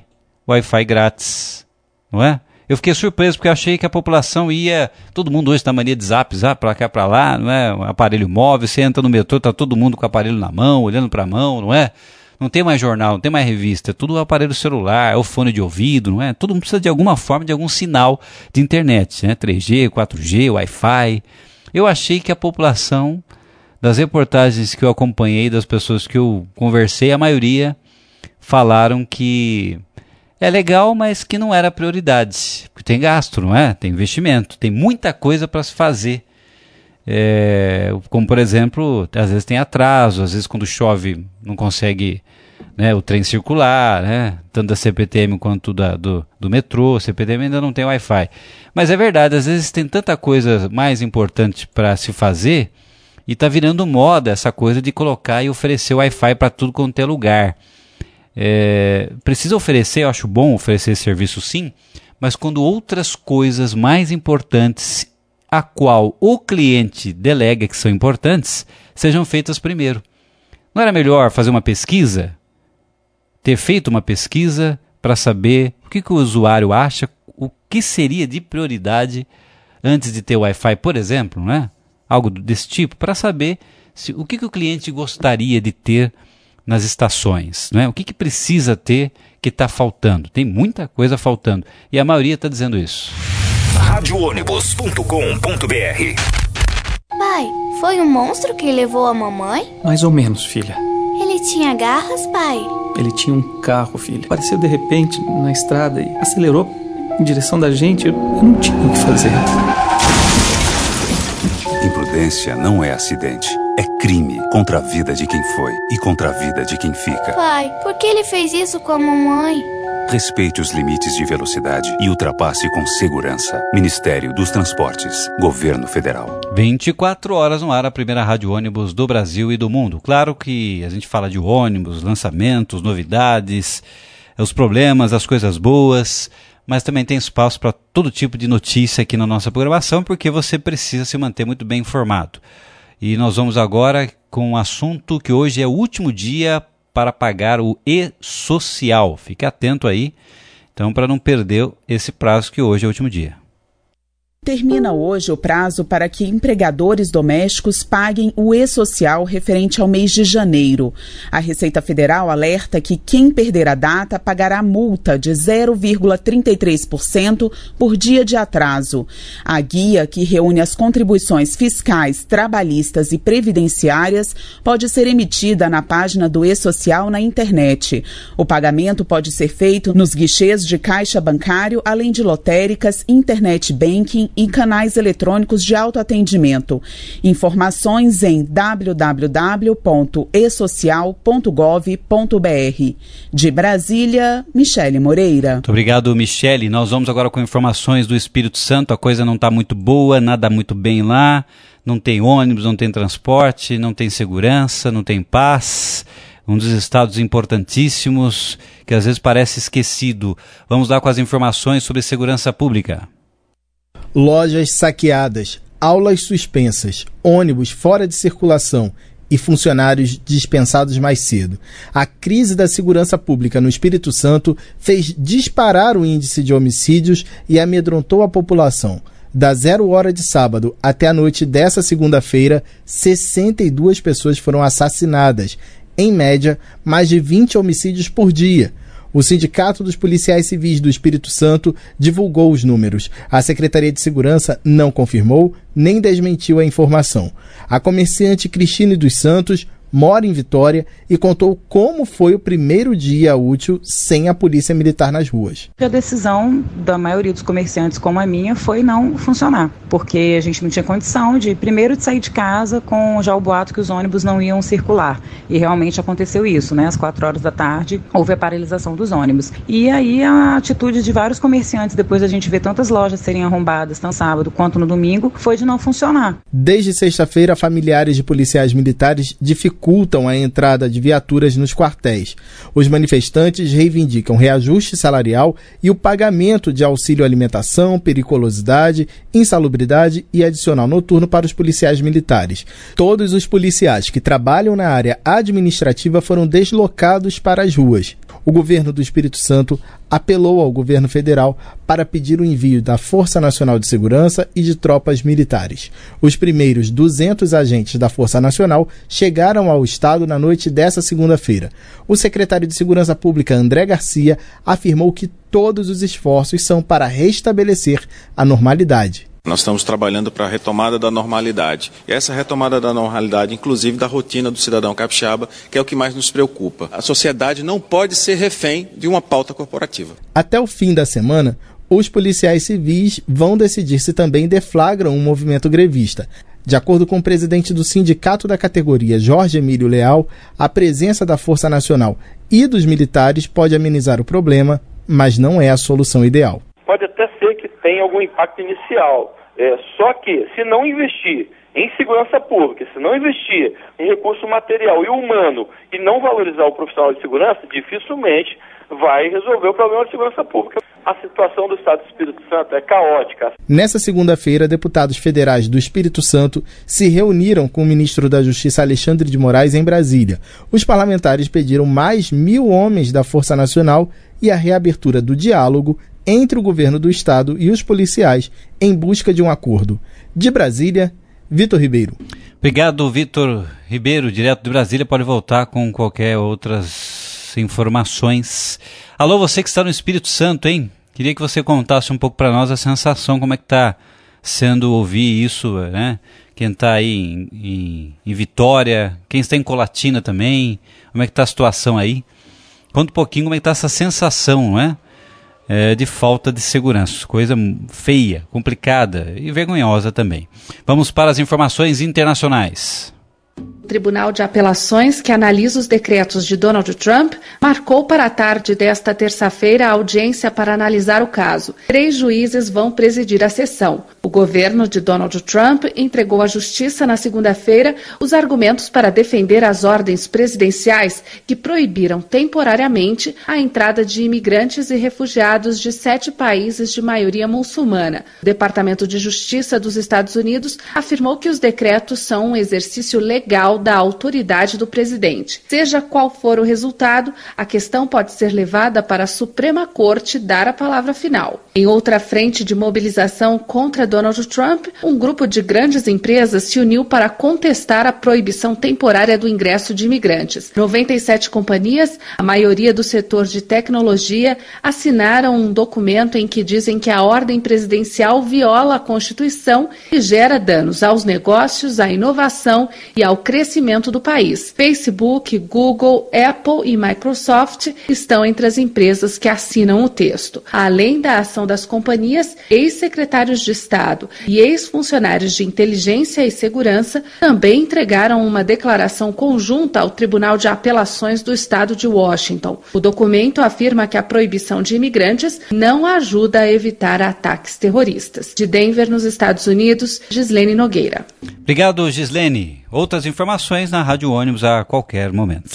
Speaker 2: grátis, não é? Eu fiquei surpreso porque eu achei que a população ia... Todo mundo hoje está mania de zap para cá, para lá, não é? Um aparelho móvel, você entra no metrô, está todo mundo com o aparelho na mão, olhando para a mão, não é? Não tem mais jornal, não tem mais revista, é tudo aparelho celular, é o fone de ouvido, não é? Todo mundo precisa de alguma forma, de algum sinal de internet, né? 3G, 4G, Wi-Fi. Eu achei que a população, das reportagens que eu acompanhei, das pessoas que eu conversei, a maioria falaram que... é legal, mas que não era prioridade. Porque tem gasto, não é? Tem investimento, tem muita coisa para se fazer. Como, por exemplo, às vezes tem atraso, às vezes quando chove não consegue, né, o trem circular, né, tanto da CPTM quanto do metrô. CPTM ainda não tem Wi-Fi. Mas é verdade, às vezes tem tanta coisa mais importante para se fazer e está virando moda essa coisa de colocar e oferecer Wi-Fi para tudo quanto é lugar. Precisa oferecer, eu acho bom oferecer esse serviço sim, mas quando outras coisas mais importantes a qual o cliente delega que são importantes, sejam feitas primeiro. Não era melhor fazer uma pesquisa? Ter feito uma pesquisa para saber o que o usuário acha, o que seria de prioridade antes de ter Wi-Fi, por exemplo, não é? Algo desse tipo, para saber o que o cliente gostaria de ter nas estações, não é? O que precisa ter que está faltando? Tem muita coisa faltando. E a maioria está dizendo isso.
Speaker 1: radioonibus.com.br.
Speaker 3: Pai, foi um monstro que levou a mamãe?
Speaker 9: Mais ou menos, filha.
Speaker 3: Ele tinha garras, pai?
Speaker 9: Ele tinha um carro, filha. Apareceu de repente na estrada e acelerou em direção da gente. Eu não tinha o que fazer.
Speaker 1: Imprudência não é acidente. É crime contra a vida de quem foi e contra a vida de quem fica.
Speaker 3: Pai, por que ele fez isso com a mamãe?
Speaker 1: Respeite os limites de velocidade e ultrapasse com segurança. Ministério dos Transportes, Governo Federal.
Speaker 2: 24 horas no ar, a primeira rádio ônibus do Brasil e do mundo. Claro que a gente fala de ônibus, lançamentos, novidades, os problemas, as coisas boas, mas também tem espaço para todo tipo de notícia aqui na nossa programação, porque você precisa se manter muito bem informado. E nós vamos agora com um assunto que hoje é o último dia para pagar o e-social. Fique atento aí, então, para não perder esse prazo, que hoje é o último dia.
Speaker 10: Termina hoje o prazo para que empregadores domésticos paguem o e-social referente ao mês de janeiro. A Receita Federal alerta que quem perder a data pagará multa de 0,33% por dia de atraso. A guia, que reúne as contribuições fiscais, trabalhistas e previdenciárias, pode ser emitida na página do e-social na internet. O pagamento pode ser feito nos guichês de caixa bancário, além de lotéricas, internet banking e canais eletrônicos de autoatendimento. Informações em www.esocial.gov.br. De Brasília, Michele Moreira.
Speaker 2: Muito obrigado, Michele. Nós vamos agora com informações do Espírito Santo. A coisa não está muito boa, nada muito bem lá. Não tem ônibus, não tem transporte, não tem segurança, não tem paz. Um dos estados importantíssimos que às vezes parece esquecido. Vamos lá com as informações sobre segurança pública.
Speaker 11: Lojas saqueadas, aulas suspensas, ônibus fora de circulação e funcionários dispensados mais cedo. A crise da segurança pública no Espírito Santo fez disparar o índice de homicídios e amedrontou a população. Da 0 hora de sábado até a noite dessa segunda-feira, 62 pessoas foram assassinadas. Em média, mais de 20 homicídios por dia. O Sindicato dos Policiais Civis do Espírito Santo divulgou os números. A Secretaria de Segurança não confirmou nem desmentiu a informação. A comerciante Cristine dos Santos mora em Vitória e contou como foi o primeiro dia útil sem a polícia militar nas ruas.
Speaker 12: A decisão da maioria dos comerciantes, como a minha, foi não funcionar, porque a gente não tinha condição de sair de casa com já o boato que os ônibus não iam circular. E realmente aconteceu isso, né? Às 4 horas da tarde houve a paralisação dos ônibus. E aí a atitude de vários comerciantes, depois da gente ver tantas lojas serem arrombadas, tanto sábado quanto no domingo, foi de não funcionar.
Speaker 11: Desde sexta-feira, familiares de policiais militares dificultam a entrada de viaturas nos quartéis. Os manifestantes reivindicam reajuste salarial e o pagamento de auxílio alimentação, periculosidade, insalubridade e adicional noturno para os policiais militares. Todos os policiais que trabalham na área administrativa foram deslocados para as ruas. O governo do Espírito Santo apelou ao governo federal para pedir o envio da Força Nacional de Segurança e de tropas militares. Os primeiros 200 agentes da Força Nacional chegaram ao estado na noite dessa segunda-feira. O secretário de Segurança Pública, André Garcia, afirmou que todos os esforços são para restabelecer a normalidade.
Speaker 13: Nós estamos trabalhando para a retomada da normalidade. E essa retomada da normalidade, inclusive da rotina do cidadão capixaba, que é o que mais nos preocupa. A sociedade não pode ser refém de uma pauta corporativa.
Speaker 11: Até o fim da semana, os policiais civis vão decidir se também deflagram um movimento grevista. De acordo com o presidente do sindicato da categoria, Jorge Emílio Leal, a presença da Força Nacional e dos militares pode amenizar o problema, mas não é a solução ideal.
Speaker 14: Pode até ser que tenha algum impacto inicial, só que se não investir em segurança pública, se não investir em recurso material e humano e não valorizar o profissional de segurança, dificilmente vai resolver o problema de segurança pública. A situação do Estado do Espírito Santo é caótica.
Speaker 11: Nessa segunda-feira, deputados federais do Espírito Santo se reuniram com o ministro da Justiça Alexandre de Moraes em Brasília. Os parlamentares pediram mais 1.000 homens da Força Nacional e a reabertura do diálogo entre o governo do estado e os policiais em busca de um acordo. De Brasília, Vitor Ribeiro.
Speaker 2: Obrigado, Vitor Ribeiro, direto de Brasília. Pode voltar com qualquer outras informações. Alô, você que está no Espírito Santo, hein? Queria que você contasse um pouco para nós a sensação, como é que está sendo ouvir isso, né? Quem está aí em Vitória, quem está em Colatina também, como é que está a situação aí? Conta um pouquinho como é que está essa sensação, não é? De falta de segurança, coisa feia, complicada e vergonhosa também. Vamos para as informações internacionais.
Speaker 15: O Tribunal de Apelações, que analisa os decretos de Donald Trump, marcou para a tarde desta terça-feira a audiência para analisar o caso. 3 juízes vão presidir a sessão. O governo de Donald Trump entregou à Justiça na segunda-feira os argumentos para defender as ordens presidenciais que proibiram temporariamente a entrada de imigrantes e refugiados de 7 países de maioria muçulmana. O Departamento de Justiça dos Estados Unidos afirmou que os decretos são um exercício legal da autoridade do presidente. Seja qual for o resultado, a questão pode ser levada para a Suprema Corte dar a palavra final. Em outra frente de mobilização contra Donald Trump, um grupo de grandes empresas se uniu para contestar a proibição temporária do ingresso de imigrantes. 97 companhias, a maioria do setor de tecnologia, assinaram um documento em que dizem que a ordem presidencial viola a Constituição e gera danos aos negócios, à inovação e ao crescimento do país. Facebook, Google, Apple e Microsoft estão entre as empresas que assinam o texto. Além da ação das companhias, ex-secretários de Estado e ex-funcionários de inteligência e segurança também entregaram uma declaração conjunta ao Tribunal de Apelações do Estado de Washington. O documento afirma que a proibição de imigrantes não ajuda a evitar ataques terroristas. De Denver, nos Estados Unidos, Gislene Nogueira.
Speaker 2: Obrigado, Gislene. Outras informações na Rádio Ônibus a qualquer momento.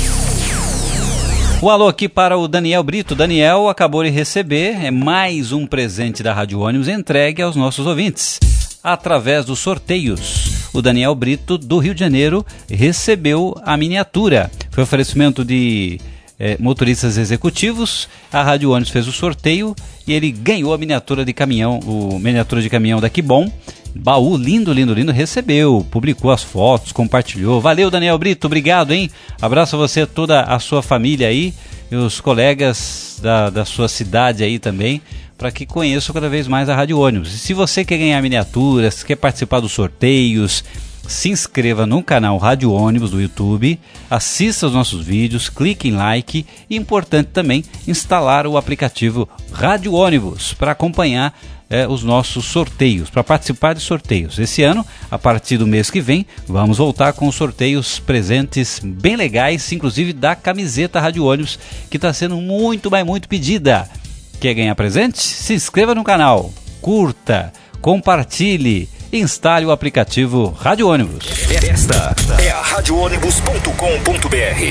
Speaker 2: O alô aqui para o Daniel Brito. Daniel acabou de receber mais um presente da Rádio Ônibus entregue aos nossos ouvintes através dos sorteios. O Daniel Brito, do Rio de Janeiro, recebeu a miniatura. Foi oferecimento de motoristas executivos. A Rádio Ônibus fez o sorteio e ele ganhou a miniatura de caminhão da Kibon. Baú lindo, lindo, lindo, recebeu, publicou as fotos, compartilhou. Valeu, Daniel Brito, obrigado, hein? Abraço a você, toda a sua família aí e os colegas da sua cidade aí também, para que conheçam cada vez mais a Rádio Ônibus. E se você quer ganhar miniaturas, quer participar dos sorteios, se inscreva no canal Rádio Ônibus do YouTube, assista os nossos vídeos, clique em like e, importante também, instalar o aplicativo Rádio Ônibus para acompanhar os nossos sorteios, para participar de sorteios. Esse ano, a partir do mês que vem, vamos voltar com sorteios presentes bem legais, inclusive da camiseta Rádio Ônibus, que está sendo muito, mas muito pedida. Quer ganhar presente? Se inscreva no canal, curta, compartilhe, instale o aplicativo Rádio Ônibus.
Speaker 16: Esta é a radioônibus.com.br.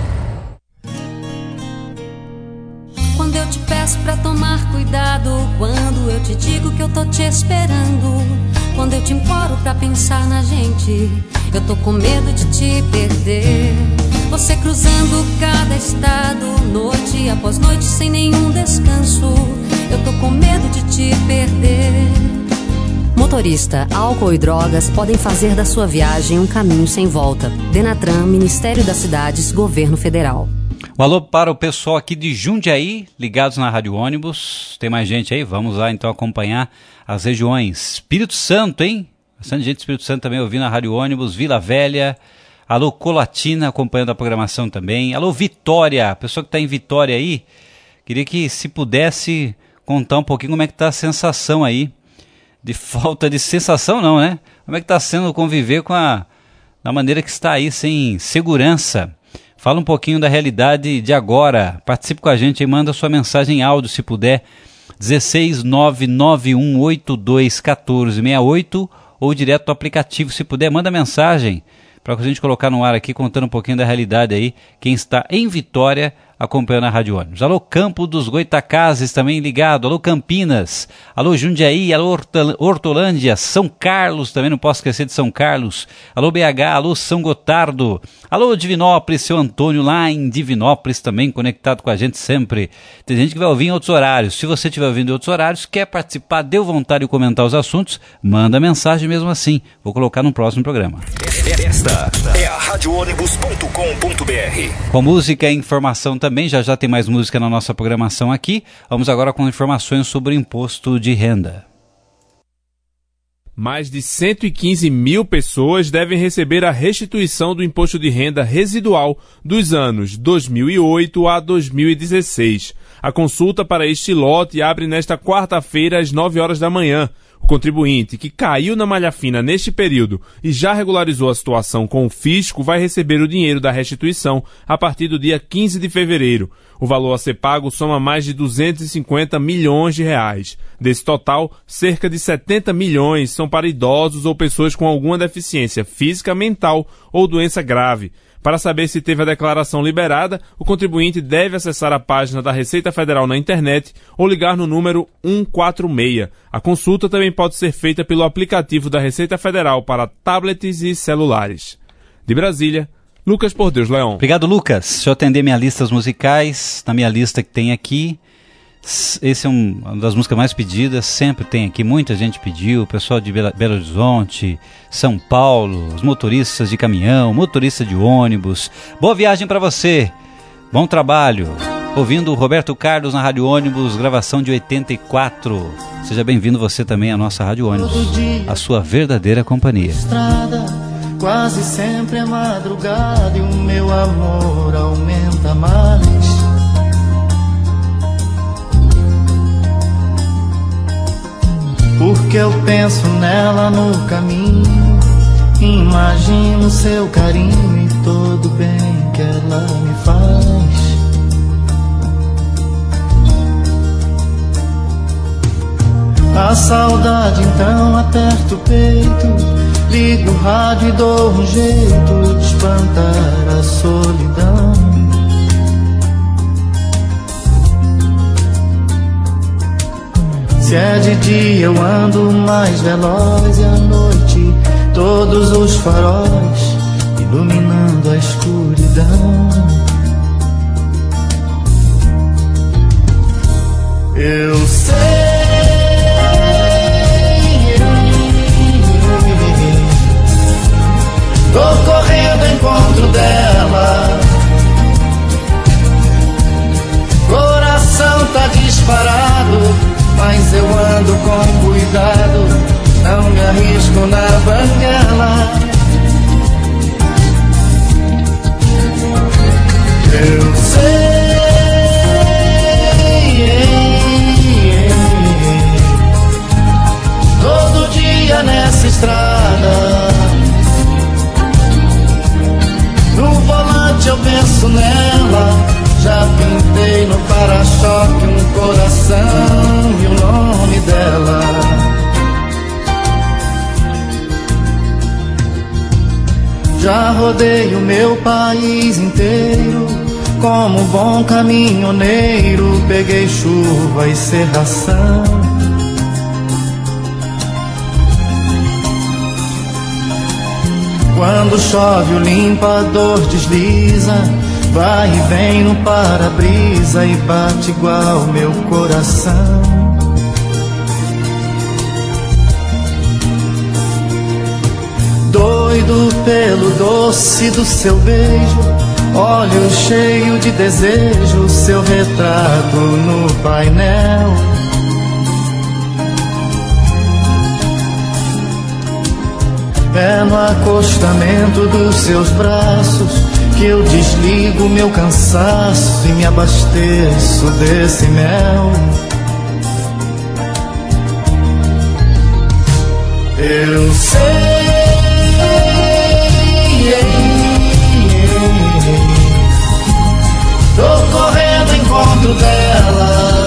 Speaker 8: Quando eu te peço pra tomar cuidado, quando eu te digo que eu tô te esperando, quando eu te imploro pra pensar na gente, eu tô com medo de te perder. Você cruzando cada estado, noite após noite, sem nenhum descanso, eu tô com medo de te perder.
Speaker 5: Motorista, álcool e drogas podem fazer da sua viagem um caminho sem volta. Denatran, Ministério das Cidades, Governo Federal.
Speaker 2: Um alô para o pessoal aqui de Jundiaí, ligados na Rádio Ônibus. Tem mais gente aí? Vamos lá então acompanhar as regiões. Espírito Santo, hein? Bastante gente do Espírito Santo também ouvindo a Rádio Ônibus. Vila Velha. Alô Colatina, acompanhando a programação também. Alô Vitória, a pessoa que está em Vitória aí, queria que se pudesse contar um pouquinho como é que está a sensação aí. De falta de sensação não, né? Como é que está sendo conviver com da maneira que está aí, sem segurança. Fala um pouquinho da realidade de agora. Participe com a gente e manda sua mensagem em áudio, se puder. 16991821468 ou direto do aplicativo. Se puder, manda mensagem para a gente colocar no ar aqui, contando um pouquinho da realidade aí. Quem está em Vitória acompanhando a Rádio Ônibus. Alô Campo dos Goitacazes também ligado. Alô Campinas. Alô Jundiaí. Alô Hortolândia. São Carlos também, não posso esquecer de São Carlos. Alô BH. Alô São Gotardo. Alô Divinópolis, seu Antônio lá em Divinópolis também conectado com a gente sempre. Tem gente que vai ouvir em outros horários. Se você estiver ouvindo em outros horários, quer participar, deu vontade de comentar os assuntos, manda mensagem mesmo assim. Vou colocar no próximo programa.
Speaker 16: Esta é a radioônibus.com.br.
Speaker 2: Com música e informação também, já tem mais música na nossa programação aqui. Vamos agora com informações sobre o imposto de renda.
Speaker 17: Mais de 115 mil pessoas devem receber a restituição do imposto de renda residual dos anos 2008 a 2016. A consulta para este lote abre nesta quarta-feira às 9 horas da manhã. O contribuinte que caiu na malha fina neste período e já regularizou a situação com o fisco vai receber o dinheiro da restituição a partir do dia 15 de fevereiro. O valor a ser pago soma mais de 250 milhões de reais. Desse total, cerca de 70 milhões são para idosos ou pessoas com alguma deficiência física, mental ou doença grave. Para saber se teve a declaração liberada, o contribuinte deve acessar a página da Receita Federal na internet ou ligar no número 146. A consulta também pode ser feita pelo aplicativo da Receita Federal para tablets e celulares. De Brasília, Lucas Por Deus Leão.
Speaker 2: Obrigado, Lucas. Deixa eu atender minhas listas musicais. Na minha lista que tem aqui, esse é uma das músicas mais pedidas, sempre tem aqui, muita gente pediu, o pessoal de Belo Horizonte, São Paulo, os motoristas de caminhão, motorista de ônibus. Boa viagem para você, bom trabalho. Ouvindo o Roberto Carlos na Rádio Ônibus, gravação de 84. Seja bem-vindo você também à nossa Rádio Ônibus, a sua verdadeira companhia.
Speaker 18: Estrada, quase sempre é madrugada e o meu amor aumenta mais. Porque eu penso nela no caminho, imagino seu carinho e todo bem que ela me faz. A saudade então aperta o peito, ligo o rádio e dou um jeito de espantar a solidão. Se é de dia eu ando mais veloz e à noite todos os faróis iluminando a escuridão. Eu sei, tô correndo ao encontro dela. Coração tá disparado, mas eu ando com cuidado, não me arrisco na banguela. Eu sei, todo dia nessa estrada, no volante eu penso nela. Já pintei no para-choque um coração e o nome dela. Já rodei o meu país inteiro, como bom caminhoneiro, peguei chuva e cerração. Quando chove o limpador desliza, vai e vem no para-brisa e bate igual meu coração. Doido pelo doce do seu beijo, olho cheio de desejo, seu retrato no painel. É no acostamento dos seus braços que eu desligo meu cansaço e me abasteço desse mel. Eu sei, tô correndo ao encontro dela.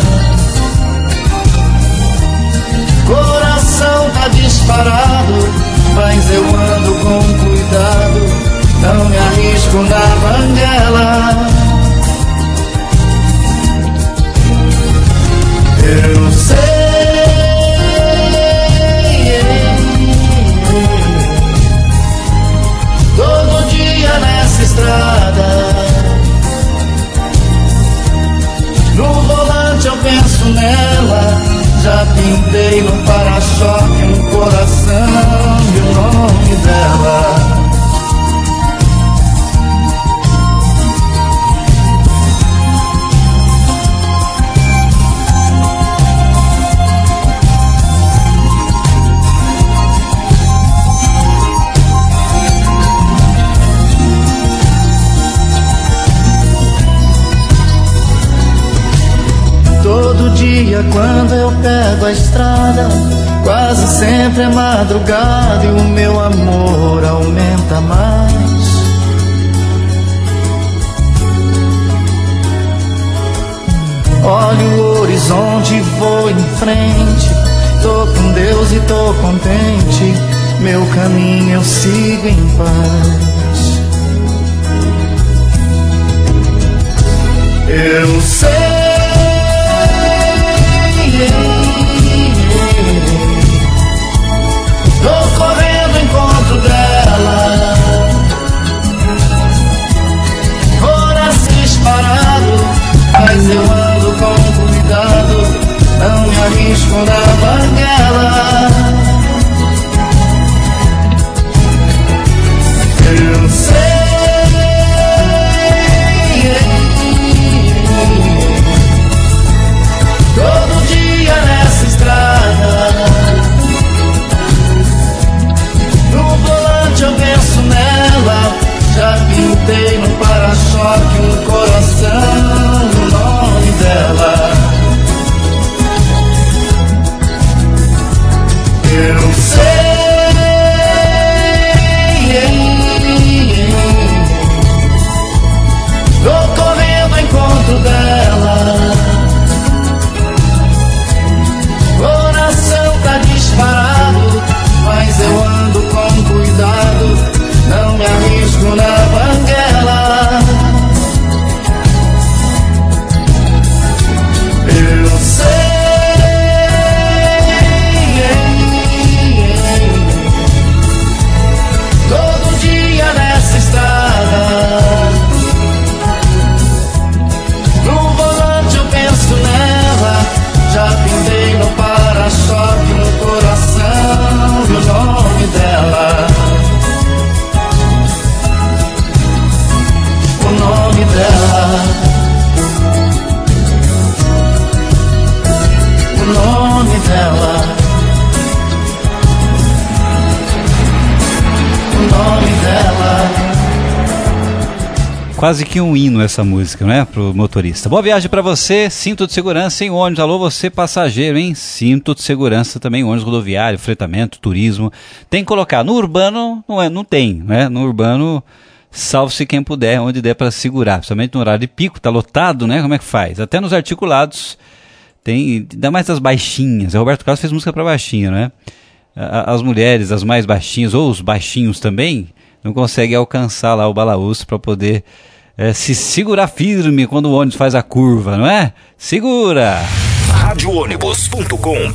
Speaker 18: Coração tá disparado, mas eu ando com cuidado, não me arrisco na banguela. Eu sei, todo dia nessa estrada, no volante eu penso nela. Já pintei no para-choque um coração e o nome dela. Todo dia quando eu pego a estrada, quase sempre é madrugada e o meu amor aumenta mais. Olho o horizonte e vou em frente, tô com Deus e tô contente, meu caminho eu sigo em paz. Eu sei, tô correndo ao encontro dela. Coração disparado, mas eu ando com cuidado, não me arrisco na banguela. Eu sei, todo dia nessa estrada, no volante eu penso nela. Já pintei no para-choque um coração, o nome dela. Eu sei, tô correndo ao encontro dela. Coração tá disparado, mas eu ando com cuidado, não me arrisco na banguela. Eu sei,
Speaker 2: Quase que um hino essa música, né, pro motorista. Boa viagem para você, cinto de segurança em ônibus. Alô, você passageiro, hein? Cinto de segurança também, ônibus rodoviário, fretamento, turismo. Tem que colocar. No urbano, não tem, né? No urbano, salve-se quem puder, onde der para segurar. Principalmente no horário de pico, tá lotado, né? Como é que faz? Até nos articulados, tem, ainda mais as baixinhas. O Roberto Carlos fez música para baixinho, né? As mulheres, as mais baixinhas, ou os baixinhos também, não conseguem alcançar lá o balaúso para poder se segurar firme quando o ônibus faz a curva, não é? Segura!
Speaker 16: radioonibus.com.br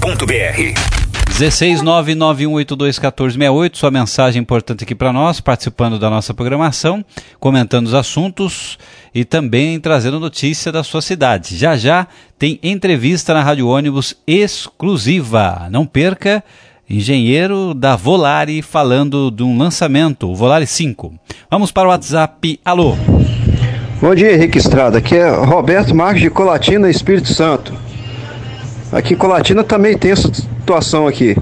Speaker 2: 16991821468, sua mensagem importante aqui para nós, participando da nossa programação, comentando os assuntos e também trazendo notícia da sua cidade. Já já tem entrevista na Rádio Ônibus exclusiva. Não perca, engenheiro da Volare falando de um lançamento, o Volare 5. Vamos para o WhatsApp. Alô.
Speaker 19: Bom dia, Henrique Estrada. Aqui é Roberto Marques de Colatina, Espírito Santo. Aqui em Colatina também tem essa situação aqui.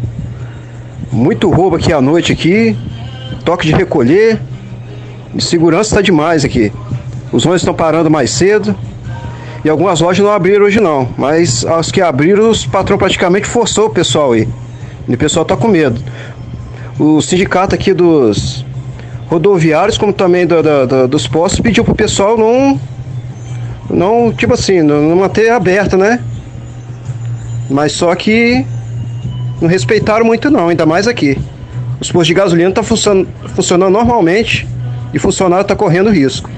Speaker 19: Muito roubo aqui à noite aqui, toque de recolher, de segurança está demais aqui. Os ônibus estão parando mais cedo e algumas lojas não abriram hoje não, mas as que abriram, os patrão praticamente forçou o pessoal aí. E o pessoal está com medo. O sindicato aqui dos rodoviários, como também dos postos, pediu pro pessoal não tipo assim, não manter aberto, né? Mas só que não respeitaram muito não, ainda mais aqui. Os postos de gasolina estão funcionando normalmente e o funcionário está correndo risco.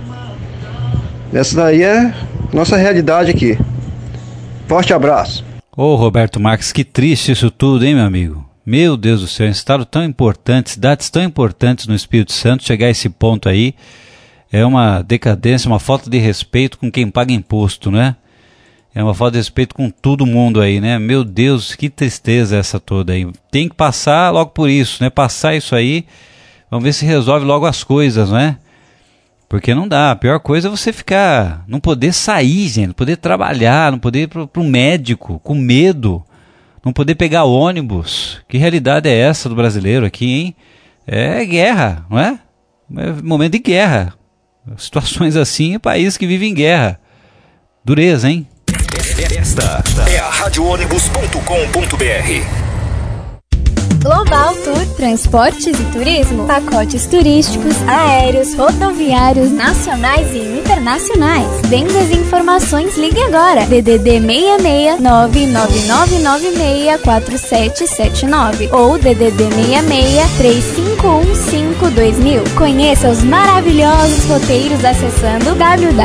Speaker 19: Essa daí é nossa realidade aqui. Forte abraço.
Speaker 2: Ô Roberto Marques, que triste isso tudo, hein, meu amigo? Meu Deus do céu, um estado tão importante, cidades tão importantes no Espírito Santo, chegar a esse ponto aí é uma decadência, uma falta de respeito com quem paga imposto, né? É uma falta de respeito com todo mundo aí, né? Meu Deus, que tristeza essa toda aí. Tem que passar logo por isso, né? Passar isso aí, vamos ver se resolve logo as coisas, né? Porque não dá, a pior coisa é você ficar, não poder sair, gente, não poder trabalhar, não poder ir pro médico, com medo, não poder pegar ônibus. Que realidade é essa do brasileiro aqui, hein? É guerra, não é? É momento de guerra. Situações assim, país que vive em guerra. Dureza, hein?
Speaker 16: Esta é a radioonibus.com.br.
Speaker 3: Global Tour, transportes e turismo, pacotes turísticos, aéreos, rodoviários, nacionais e internacionais. Vendas e informações, ligue agora. DDD 66 999964779 ou DDD 66 3515 Conheça os maravilhosos roteiros acessando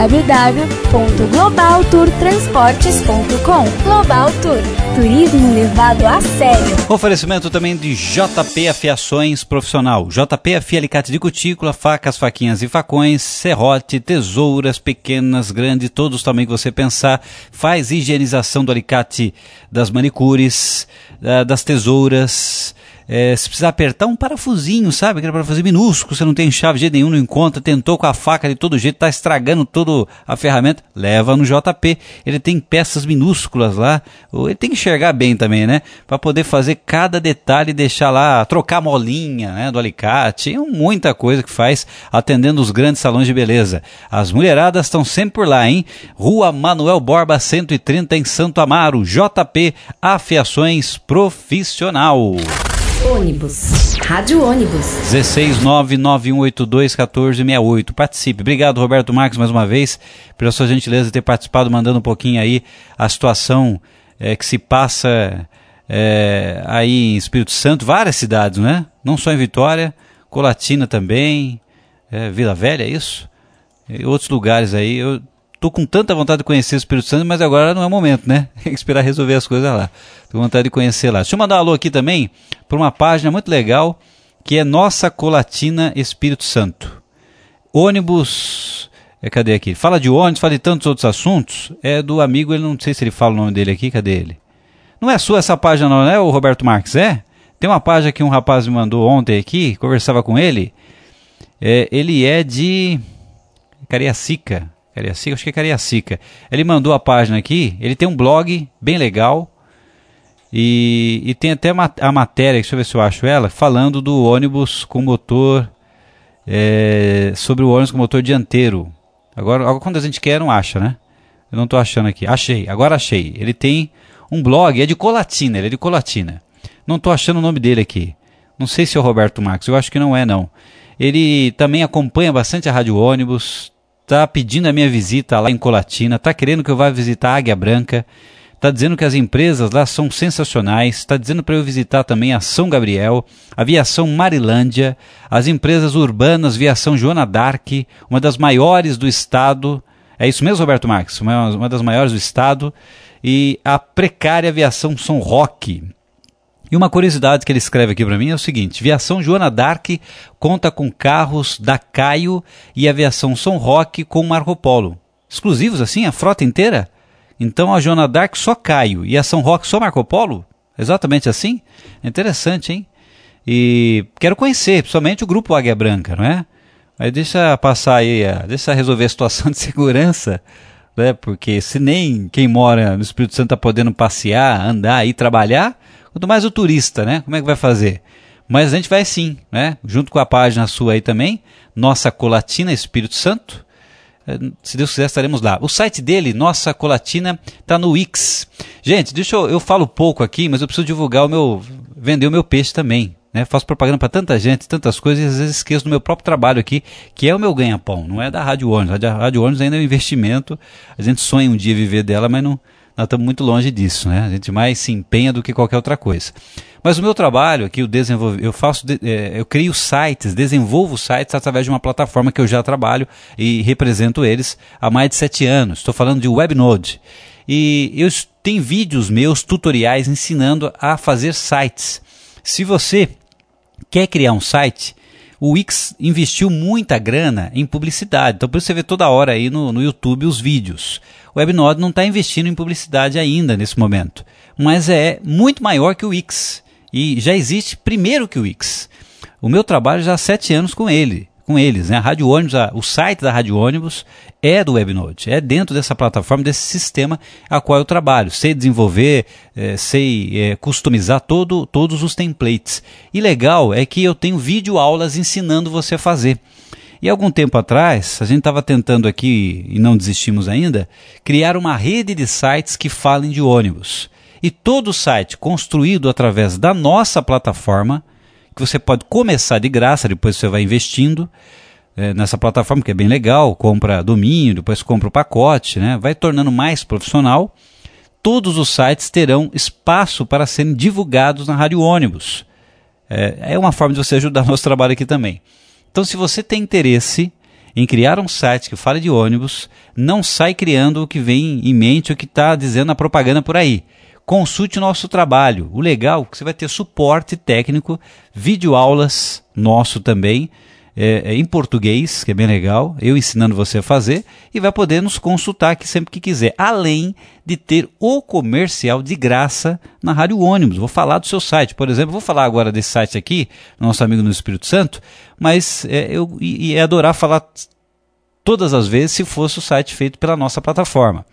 Speaker 3: www.globaltourtransportes.com. Global Tour, turismo levado a sério.
Speaker 2: Oferecimento também de JP Afiações Profissional. JP afia alicate de cutícula, facas, faquinhas e facões, serrote, tesouras pequenas, grandes, todos os tamanhos que você pensar. Faz higienização do alicate, das manicures, das tesouras. Se precisar apertar um parafusinho, sabe? Aquele parafusinho minúsculo, você não tem chave de jeito nenhum, não encontra, tentou com a faca de todo jeito, está estragando toda a ferramenta, leva no JP. Ele tem peças minúsculas lá, ele tem que enxergar bem também, né? Para poder fazer cada detalhe e deixar lá, trocar a molinha, né, do alicate, muita coisa que faz, atendendo os grandes salões de beleza. As mulheradas estão sempre por lá, hein? Rua Manuel Borba 130 em Santo Amaro, JP Afiações Profissional.
Speaker 5: Ônibus. Rádio Ônibus.
Speaker 2: 16991821468. Participe. Obrigado, Roberto Marques, mais uma vez, pela sua gentileza de ter participado, mandando um pouquinho aí a situação que se passa aí em Espírito Santo, várias cidades, né? Não só em Vitória, Colatina também, Vila Velha, é isso? E outros lugares aí. Eu tô com tanta vontade de conhecer o Espírito Santo, mas agora não é o momento, né? Tem que esperar resolver as coisas lá. Tô com vontade de conhecer lá. Deixa eu mandar um alô aqui também para uma página muito legal, que é Nossa Colatina Espírito Santo. Ônibus... cadê aqui? Fala de ônibus, fala de tantos outros assuntos. É do amigo, ele não sei se ele fala o nome dele aqui, cadê ele? Não é sua essa página não, né, o Roberto Marques, é? Tem uma página que um rapaz me mandou ontem aqui, conversava com ele. Ele é de Cariacica, acho que é Cariacica. Ele mandou a página aqui, ele tem um blog bem legal e tem até a matéria, deixa eu ver se eu acho ela, falando do ônibus com motor sobre o ônibus com motor dianteiro. Agora quando a gente quer, não acha, né? Eu não estou achando aqui. Agora achei. Ele tem um blog, é de Colatina, ele é de Colatina. Não estou achando o nome dele aqui. Não sei se é o Roberto Marques, eu acho que não é, não. Ele também acompanha bastante a Rádio Ônibus, está pedindo a minha visita lá em Colatina, está querendo que eu vá visitar a Águia Branca, está dizendo que as empresas lá são sensacionais, está dizendo para eu visitar também a São Gabriel, a Viação Marilândia, as empresas urbanas, Viação Joana d'Arc, uma das maiores do estado. É isso mesmo, Roberto Marques? Uma das maiores do estado. E a Precária Aviação São Roque. E uma curiosidade que ele escreve aqui para mim é o seguinte: Viação Joana d'Arc conta com carros da Caio e Aviação São Roque com Marco Polo. Exclusivos assim, a frota inteira? Então a Joana d'Arc só Caio e a São Roque só Marco Polo? Exatamente assim? Interessante, hein? E quero conhecer, principalmente o grupo Águia Branca, não é? Mas deixa passar aí, deixa resolver a situação de segurança, né? Porque se nem quem mora no Espírito Santo está podendo passear, andar e trabalhar, quanto mais o turista, né? Como é que vai fazer? Mas a gente vai sim, né? Junto com a página sua aí também, Nossa Colatina Espírito Santo. Se Deus quiser, estaremos lá. O site dele, Nossa Colatina, está no Wix. Gente, eu falo pouco aqui, mas eu preciso divulgar vender o meu peixe também. Né? Faço propaganda para tanta gente, tantas coisas, e às vezes esqueço do meu próprio trabalho aqui, que é o meu ganha-pão, não é da Rádio Ônibus. A Rádio Ônibus ainda é um investimento, a gente sonha um dia viver dela, mas nós estamos muito longe disso, né? A gente mais se empenha do que qualquer outra coisa. Mas o meu trabalho aqui, eu crio sites, desenvolvo sites através de uma plataforma que eu já trabalho e represento eles há mais de 7 anos. Estou falando de Webnode. E eu tenho vídeos meus, tutoriais, ensinando a fazer sites. Se você quer criar um site, o Wix investiu muita grana em publicidade. Então por isso você vê toda hora aí no YouTube os vídeos. O Webnode não está investindo em publicidade ainda nesse momento. Mas é muito maior que o Wix. E já existe primeiro que o Wix. O meu trabalho já há 7 anos com eles, né? A Rádio Ônibus, o site da Rádio Ônibus é do Webnode, é dentro dessa plataforma, desse sistema a qual eu trabalho. Sei desenvolver, sei customizar todos os templates. E legal é que eu tenho videoaulas ensinando você a fazer. E algum tempo atrás, a gente estava tentando aqui, e não desistimos ainda, criar uma rede de sites que falem de ônibus. E todo site construído através da nossa plataforma, que você pode começar de graça, depois você vai investindo nessa plataforma, que é bem legal, compra domínio, depois compra o pacote, né? Vai tornando mais profissional. Todos os sites terão espaço para serem divulgados na Rádio Ônibus. É uma forma de você ajudar nosso trabalho aqui também. Então, se você tem interesse em criar um site que fale de ônibus, não sai criando o que vem em mente, o que está dizendo a propaganda por aí. Consulte o nosso trabalho. O legal é que você vai ter suporte técnico, videoaulas nosso também, em português, que é bem legal, eu ensinando você a fazer, e vai poder nos consultar aqui sempre que quiser, além de ter o comercial de graça na Rádio Ônibus. Vou falar do seu site, por exemplo, vou falar agora desse site aqui, nosso amigo no Espírito Santo, mas eu ia adorar falar todas as vezes se fosse o site feito pela nossa plataforma.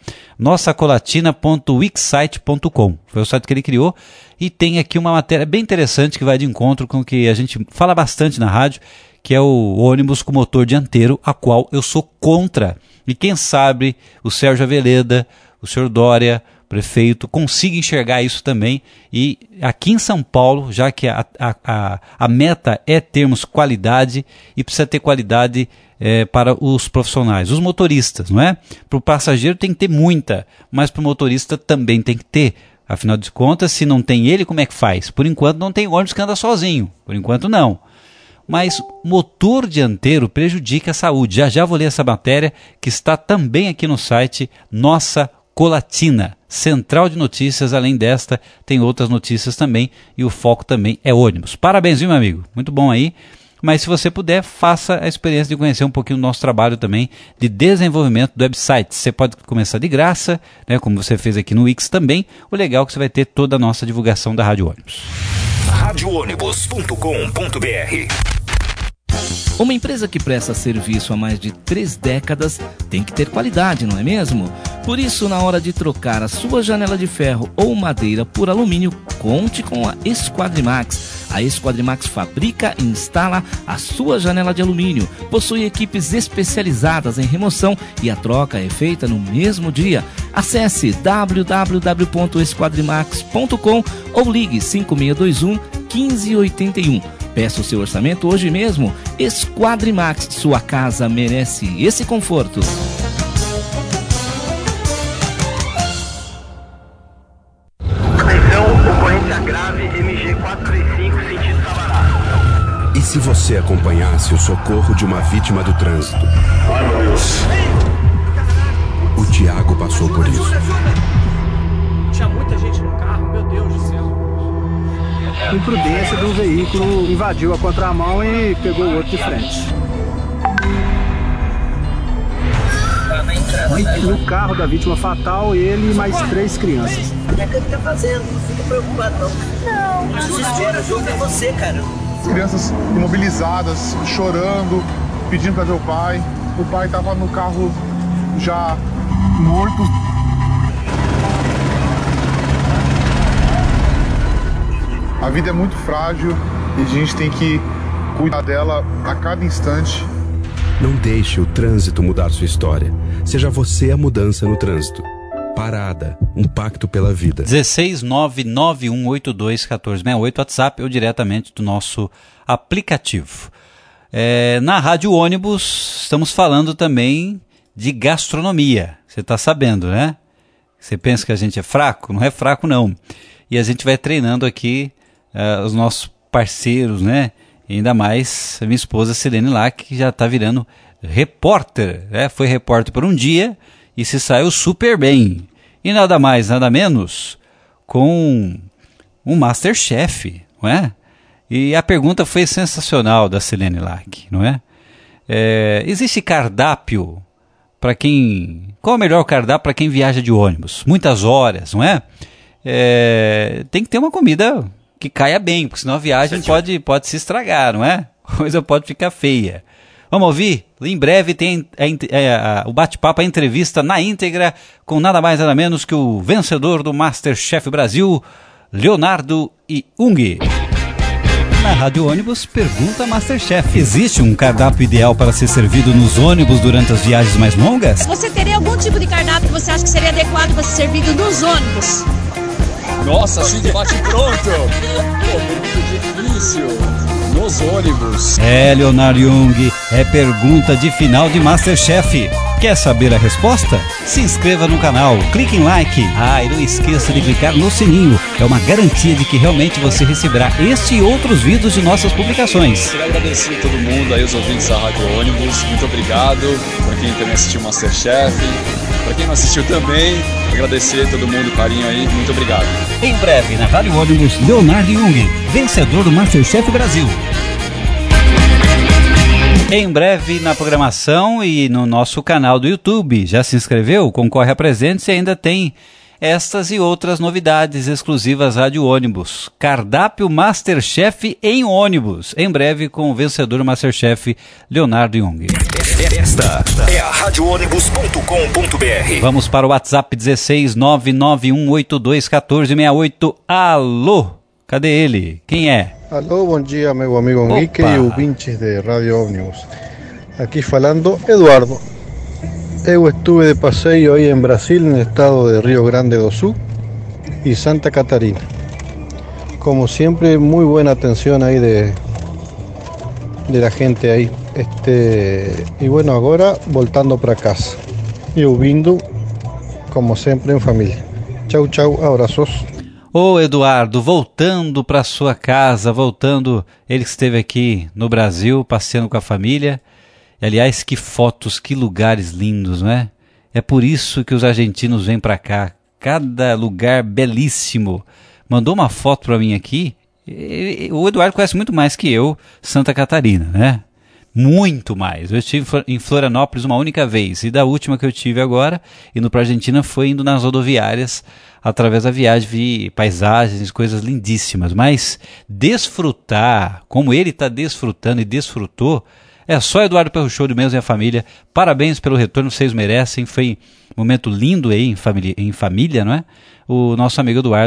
Speaker 2: nossacolatina.wixsite.com foi o site que ele criou, e tem aqui uma matéria bem interessante que vai de encontro com o que a gente fala bastante na rádio, que é o ônibus com motor dianteiro, a qual eu sou contra. E quem sabe o Sérgio Aveleda, o senhor Dória, prefeito, consiga enxergar isso também. E aqui em São Paulo, já que a meta é termos qualidade, e precisa ter qualidade para os profissionais, os motoristas, não é? Para o passageiro tem que ter muita, mas para o motorista também tem que ter. Afinal de contas, se não tem ele, como é que faz? Por enquanto não tem ônibus que anda sozinho, por enquanto não. Mas motor dianteiro prejudica a saúde. Já vou ler essa matéria que está também aqui no site Nossa Colatina, central de notícias. Além desta, tem outras notícias também, e o foco também é ônibus. Parabéns, meu amigo, muito bom aí. Mas se você puder, faça a experiência de conhecer um pouquinho do nosso trabalho também de desenvolvimento do website. Você pode começar de graça, né, como você fez aqui no Wix também. O legal é que você vai ter toda a nossa divulgação da Rádio Ônibus.
Speaker 16: radioônibus.com.br.
Speaker 4: Uma empresa que presta serviço há mais de 3 décadas tem que ter qualidade, não é mesmo? Por isso, na hora de trocar a sua janela de ferro ou madeira por alumínio, conte com a Esquadrimax, a A Esquadrimax fabrica e instala a sua janela de alumínio. Possui equipes especializadas em remoção e a troca é feita no mesmo dia. Acesse www.esquadrimax.com ou ligue 5621 1581. Peça o seu orçamento hoje mesmo. Esquadrimax, sua casa merece esse conforto.
Speaker 20: Ocorrência grave, MG 435, sentido Sabará.
Speaker 21: E se você acompanhasse o socorro de uma vítima do trânsito?
Speaker 20: Ai, meu Deus.
Speaker 21: O Thiago passou por isso.
Speaker 22: Tinha muita gente no carro, meu Deus do céu.
Speaker 23: Imprudência de um veículo invadiu a contramão e pegou o outro de frente. No carro da vítima fatal, ele e mais 3 crianças.
Speaker 24: O que ele tá fazendo? Não fica preocupado, não. Não. O desespero ajuda você, cara.
Speaker 25: Crianças imobilizadas, chorando, pedindo para ver o pai. O pai estava no carro já morto. A vida é muito frágil e a gente tem que cuidar dela a cada instante.
Speaker 21: Não deixe o trânsito mudar sua história. Seja você a mudança no trânsito. Parada, um pacto pela vida.
Speaker 2: 16991821468, WhatsApp ou diretamente do nosso aplicativo. Na Rádio Ônibus estamos falando também de gastronomia. Você está sabendo, né? Você pensa que a gente é fraco? Não é fraco, não. E a gente vai treinando aqui os nossos parceiros, né? E ainda mais a minha esposa Silene lá, que já está virando repórter, né? Foi repórter por um dia e se saiu super bem. E nada mais, nada menos com um Masterchef, não é? E a pergunta foi sensacional da Silene Lack, não é? Existe cardápio para quem... Qual é o melhor cardápio para quem viaja de ônibus? Muitas horas, não é? Tem que ter uma comida que caia bem, porque senão a viagem pode se estragar, não é? A coisa pode ficar feia. Vamos ouvir? Em breve tem o bate-papo, a entrevista na íntegra com nada mais nada menos que o vencedor do Masterchef Brasil, Leonardo Jung. Na Rádio Ônibus, pergunta Masterchef. Existe um cardápio ideal para ser servido nos ônibus durante as viagens mais longas?
Speaker 26: Você teria algum tipo de cardápio que você acha que seria adequado para ser servido nos ônibus?
Speaker 27: Nossa, assim de bate-pronto! Pô, muito difícil. Nos ônibus.
Speaker 2: Leonardo Jung, é pergunta de final de Masterchef. Quer saber a resposta? Se inscreva no canal, clique em like. E não esqueça de clicar no sininho. É uma garantia de que realmente você receberá este e outros vídeos de nossas publicações.
Speaker 27: Quero agradecer a todo mundo aí, os ouvintes da Rádio Ônibus. Muito obrigado para quem também assistiu Masterchef. Para quem não assistiu também, agradecer a todo mundo o carinho aí. Muito obrigado.
Speaker 2: Em breve, na Rádio Ônibus, Leonardo Jung, vencedor do Masterchef Brasil. Em breve na programação e no nosso canal do YouTube. Já se inscreveu? Concorre a presentes e ainda tem estas e outras novidades exclusivas Rádio Ônibus. Cardápio Masterchef em ônibus. Em breve com o vencedor do Masterchef, Leonardo Jung.
Speaker 16: Esta é a radioônibus.com.br.
Speaker 2: Vamos para o WhatsApp 16991821468. Alô? Cadê ele? Quem é?
Speaker 28: Alô, bom dia, meu amigo Henrique e ouvintes de Rádio Ônibus. Aqui falando Eduardo. Eu estuve de passeio aí em Brasil, no estado de Rio Grande do Sul e Santa Catarina. Como sempre, muy buena atención ahí de la gente ahí. Y bueno, agora voltando para casa e ouvindo, como sempre, em família. Tchau, tchau, abraços.
Speaker 2: Ô Eduardo, voltando para sua casa, ele que esteve aqui no Brasil, passeando com a família. E, aliás, que fotos, que lugares lindos, não é? É por isso que os argentinos vêm para cá. Cada lugar belíssimo. Mandou uma foto para mim aqui. O Eduardo conhece muito mais que eu Santa Catarina, né? Muito mais. Eu estive em Florianópolis uma única vez. E da última que eu tive agora, indo para a Argentina, foi indo nas rodoviárias. Através da viagem vi paisagens, coisas lindíssimas. Mas desfrutar, como ele está desfrutando e desfrutou, é só Eduardo Perrucholo mesmo e a família. Parabéns pelo retorno, vocês merecem. Foi um momento lindo aí em família, não é? O nosso amigo Eduardo,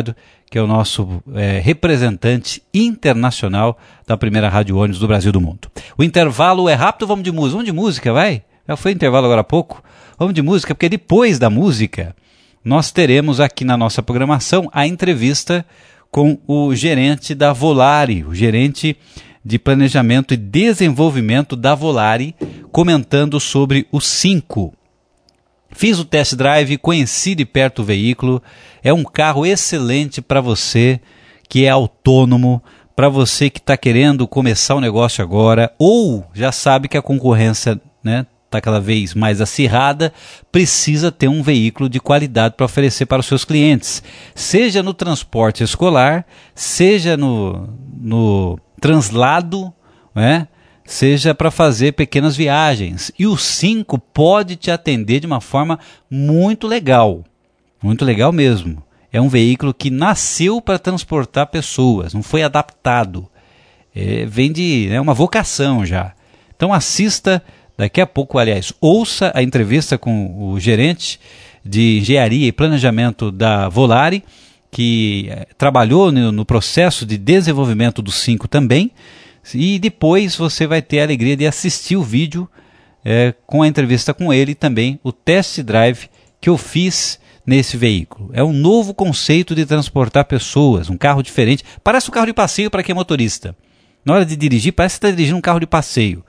Speaker 2: que é o nosso representante internacional da primeira rádio ônibus do Brasil e do mundo. O intervalo é rápido, vamos de música, vai? Já foi intervalo agora há pouco? Vamos de música, porque depois da música nós teremos aqui na nossa programação a entrevista com o gerente da Volare, o gerente de planejamento e desenvolvimento da Volare, comentando sobre o 5. Fiz o test drive, conheci de perto o veículo, é um carro excelente para você que é autônomo, para você que está querendo começar o negócio agora, ou já sabe que a concorrência, né, está cada vez mais acirrada, precisa ter um veículo de qualidade para oferecer para os seus clientes, seja no transporte escolar, seja no translado, né? Seja para fazer pequenas viagens. E o 5 pode te atender de uma forma muito legal mesmo. É um veículo que nasceu para transportar pessoas, não foi adaptado. Vem de uma vocação já. Então assista daqui a pouco, aliás, ouça a entrevista com o gerente de engenharia e planejamento da Volare, que trabalhou no processo de desenvolvimento do 5 também. E depois você vai ter a alegria de assistir o vídeo com a entrevista com ele e também o test drive que eu fiz nesse veículo. É um novo conceito de transportar pessoas, um carro diferente. Parece um carro de passeio para quem é motorista. Na hora de dirigir, parece que está dirigindo um carro de passeio.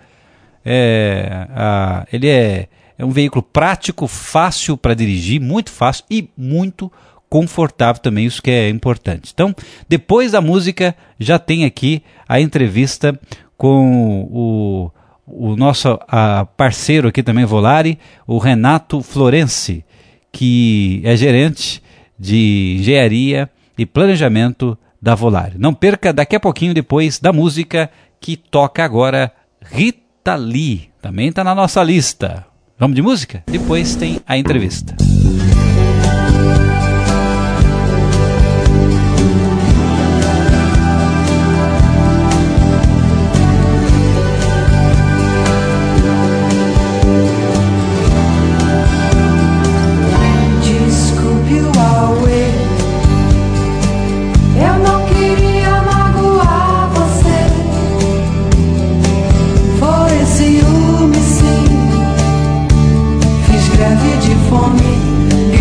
Speaker 2: Ele é um veículo prático, fácil para dirigir, muito fácil e muito confortável também, isso que é importante. Então, depois da música, já tem aqui a entrevista com o nosso parceiro aqui também, Volare, o Renato Florenzi, que é gerente de engenharia e planejamento da Volare. Não perca, daqui a pouquinho, depois da música, que toca agora Rita Lee, também está na nossa lista. Vamos de música? Depois tem a entrevista.
Speaker 1: Greve de fome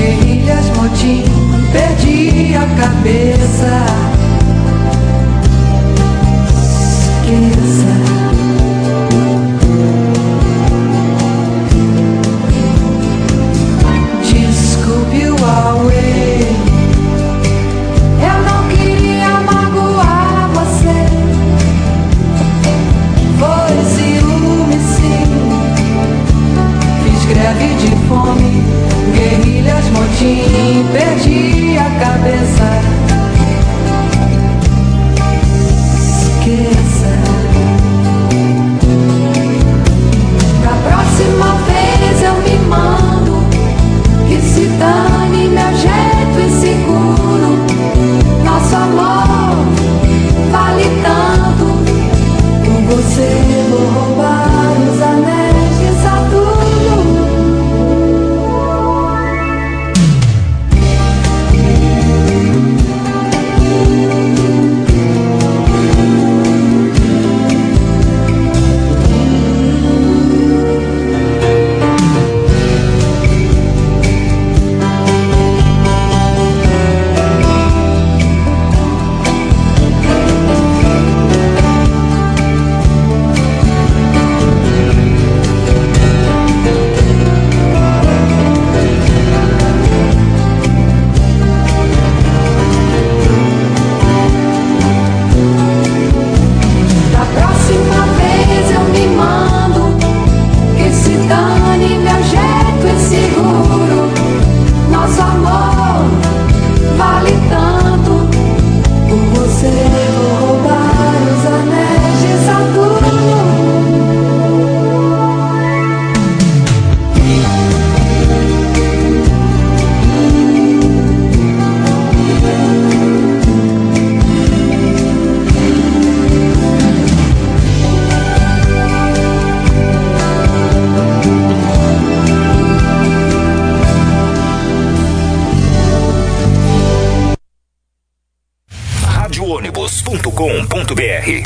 Speaker 16: radioônibus.com.br.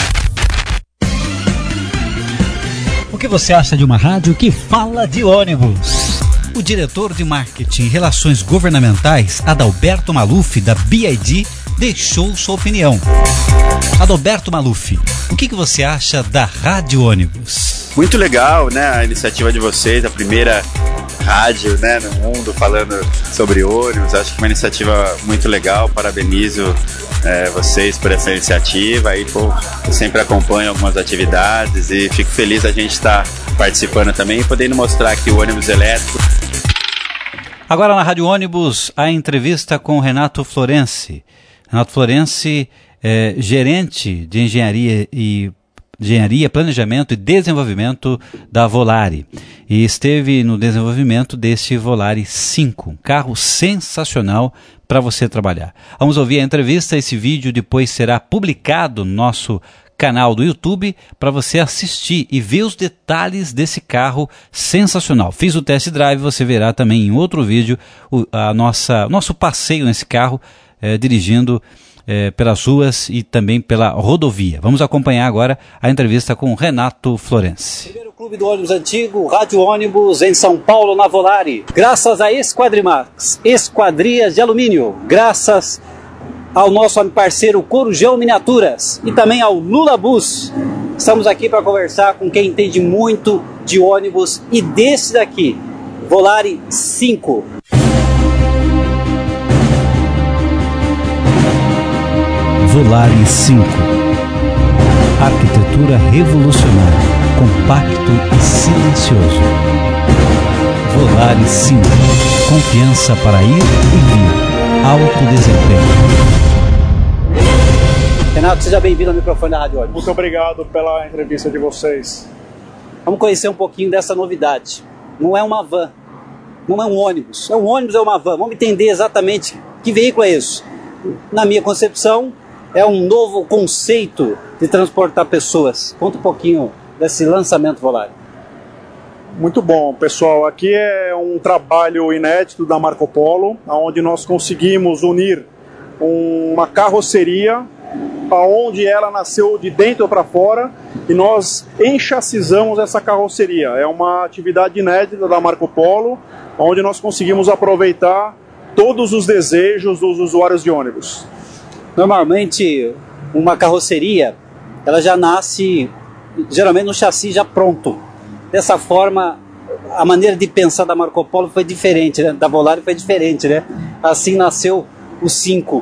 Speaker 1: O que você acha de uma rádio que fala de ônibus? O diretor de marketing e relações governamentais, Adalberto Maluf, da BID, deixou sua opinião. Adalberto Maluf, o que você acha da Rádio Ônibus?
Speaker 6: Muito legal, né, a iniciativa de vocês, a primeira rádio, né, no mundo falando sobre ônibus. Acho que é uma iniciativa muito legal, parabenizo vocês por essa iniciativa. Eu sempre acompanho algumas atividades e fico feliz a gente estar participando também e podendo mostrar aqui o ônibus elétrico.
Speaker 2: Agora na Rádio Ônibus, a entrevista com Renato Florenci. Renato Florenci é gerente de engenharia, planejamento e desenvolvimento da Volare. E esteve no desenvolvimento deste Volare 5, um carro sensacional para você trabalhar. Vamos ouvir a entrevista, esse vídeo depois será publicado no nosso canal do YouTube para você assistir e ver os detalhes desse carro sensacional. Fiz o test drive, você verá também em outro vídeo nosso passeio nesse carro, dirigindo pelas ruas e também pela rodovia. Vamos acompanhar agora a entrevista com Renato Florenci.
Speaker 7: Primeiro clube do ônibus antigo, Rádio Ônibus em São Paulo, na Volare. Graças a Esquadrimax, esquadrias de alumínio. Graças ao nosso parceiro Corujão Miniaturas e também ao Lula Bus. Estamos aqui para conversar com quem entende muito de ônibus e desse daqui, Volare 5.
Speaker 1: Volare 5. Arquitetura revolucionária, compacto e silencioso. Volare 5. Confiança para ir e vir. Alto desempenho.
Speaker 7: Renato, seja bem-vindo ao microfone da Rádio Ônibus.
Speaker 23: Muito obrigado pela entrevista de vocês.
Speaker 7: Vamos conhecer um pouquinho dessa novidade. Não é uma van, não é um ônibus. É um ônibus, é uma van. Vamos entender exatamente que veículo é isso. Na minha concepção, é um novo conceito de transportar pessoas. Conta um pouquinho desse lançamento Volare.
Speaker 23: Muito bom, pessoal. Aqui é um trabalho inédito da Marco Polo, onde nós conseguimos unir uma carroceria, aonde ela nasceu de dentro para fora, e nós enchassizamos essa carroceria. É uma atividade inédita da Marco Polo, onde nós conseguimos aproveitar todos os desejos dos usuários de ônibus.
Speaker 7: Normalmente, uma carroceria, ela já nasce, geralmente, no chassi já pronto. Dessa forma, a maneira de pensar da Marco Polo foi diferente, né? Da Volare foi diferente, né? Assim nasceu o 5.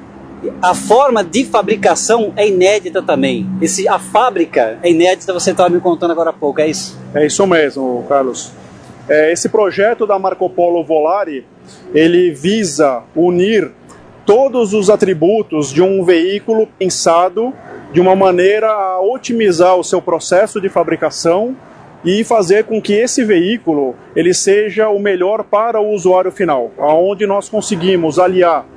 Speaker 7: A forma de fabricação é inédita também. A fábrica é inédita, você estava me contando agora há pouco, é isso?
Speaker 23: É isso mesmo, Carlos. Esse projeto da Marco Polo Volare, ele visa unir todos os atributos de um veículo pensado de uma maneira a otimizar o seu processo de fabricação e fazer com que esse veículo ele seja o melhor para o usuário final, onde nós conseguimos aliar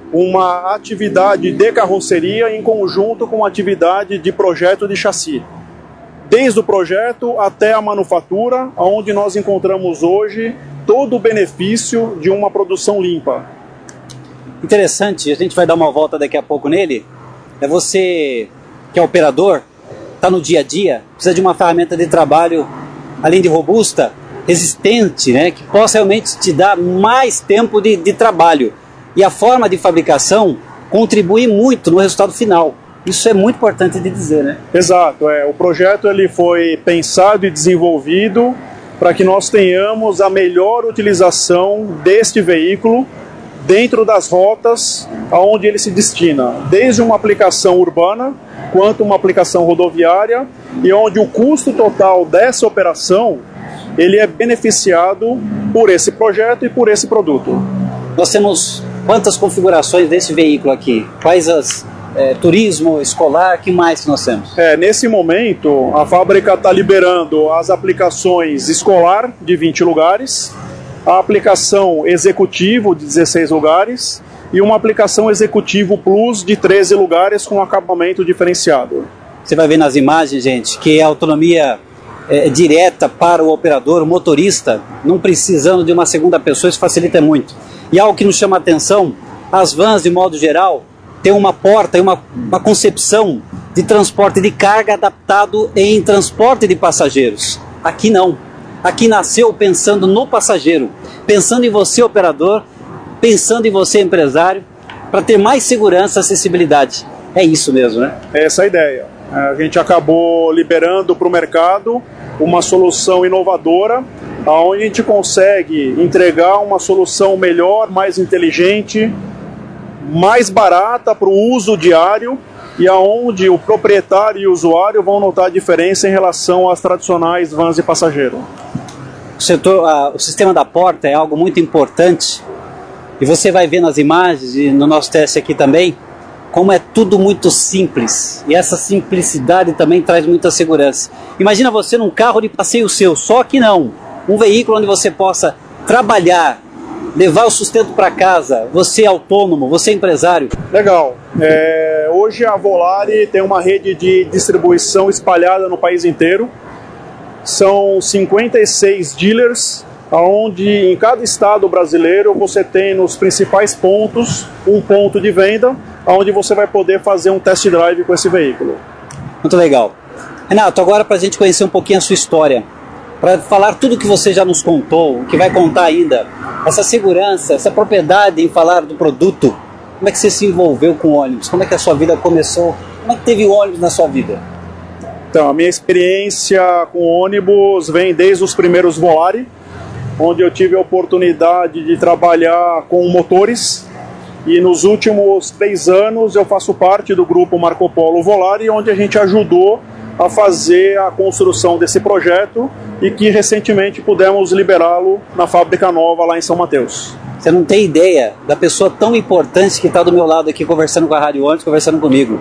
Speaker 23: uma atividade de carroceria em conjunto com uma atividade de projeto de chassi. Desde o projeto até a manufatura, onde nós encontramos hoje todo o benefício de uma produção limpa.
Speaker 7: Interessante, a gente vai dar uma volta daqui a pouco nele. É você que é operador, está no dia a dia, precisa de uma ferramenta de trabalho, além de robusta, resistente, né, que possa realmente te dar mais tempo de trabalho. E a forma de fabricação contribui muito no resultado final. Isso é muito importante de dizer, né?
Speaker 23: Exato, o projeto ele foi pensado e desenvolvido para que nós tenhamos a melhor utilização deste veículo dentro das rotas aonde ele se destina, desde uma aplicação urbana quanto uma aplicação rodoviária, e onde o custo total dessa operação ele é beneficiado por esse projeto e por esse produto.
Speaker 7: Nós temos quantas configurações desse veículo aqui? Quais as turismo, escolar, que mais que nós temos?
Speaker 23: Nesse momento, a fábrica está liberando as aplicações escolar de 20 lugares, a aplicação executivo de 16 lugares e uma aplicação executivo plus de 13 lugares com acabamento diferenciado.
Speaker 7: Você vai ver nas imagens, gente, que a autonomia direta para o operador, o motorista, não precisando de uma segunda pessoa, isso facilita muito. E algo que nos chama a atenção, as vans, de modo geral, ter uma porta e uma concepção de transporte de carga adaptado em transporte de passageiros. Aqui não. Aqui nasceu pensando no passageiro, pensando em você, operador, pensando em você, empresário, para ter mais segurança e acessibilidade. É isso mesmo, né?
Speaker 23: Essa é a ideia. A gente acabou liberando para o mercado uma solução inovadora, onde a gente consegue entregar uma solução melhor, mais inteligente, mais barata para o uso diário, e aonde o proprietário e o usuário vão notar a diferença em relação às tradicionais vans de passageiro.
Speaker 7: O sistema da porta é algo muito importante, e você vai ver nas imagens e no nosso teste aqui também, como é tudo muito simples, e essa simplicidade também traz muita segurança. Imagina você num carro de passeio seu, só que não, um veículo onde você possa trabalhar, levar o sustento para casa, você é autônomo, você é empresário.
Speaker 23: Legal. Hoje a Volare tem uma rede de distribuição espalhada no país inteiro. São 56 dealers, onde em cada estado brasileiro você tem nos principais pontos um ponto de venda, onde você vai poder fazer um test drive com esse veículo.
Speaker 7: Muito legal. Renato, agora para a gente conhecer um pouquinho a sua história, para falar tudo que você já nos contou, o que vai contar ainda, essa segurança, essa propriedade em falar do produto, como é que você se envolveu com o ônibus? Como é que a sua vida começou? Como é que teve o ônibus na sua vida?
Speaker 23: Então, a minha experiência com ônibus vem desde os primeiros Volare, onde eu tive a oportunidade de trabalhar com motores, e nos últimos 3 anos eu faço parte do grupo Marco Polo Volare, onde a gente ajudou a fazer a construção desse projeto e que recentemente pudemos liberá-lo na fábrica nova lá em São Mateus.
Speaker 7: Você não tem ideia da pessoa tão importante que está do meu lado aqui conversando com a Rádio Ônibus, conversando comigo.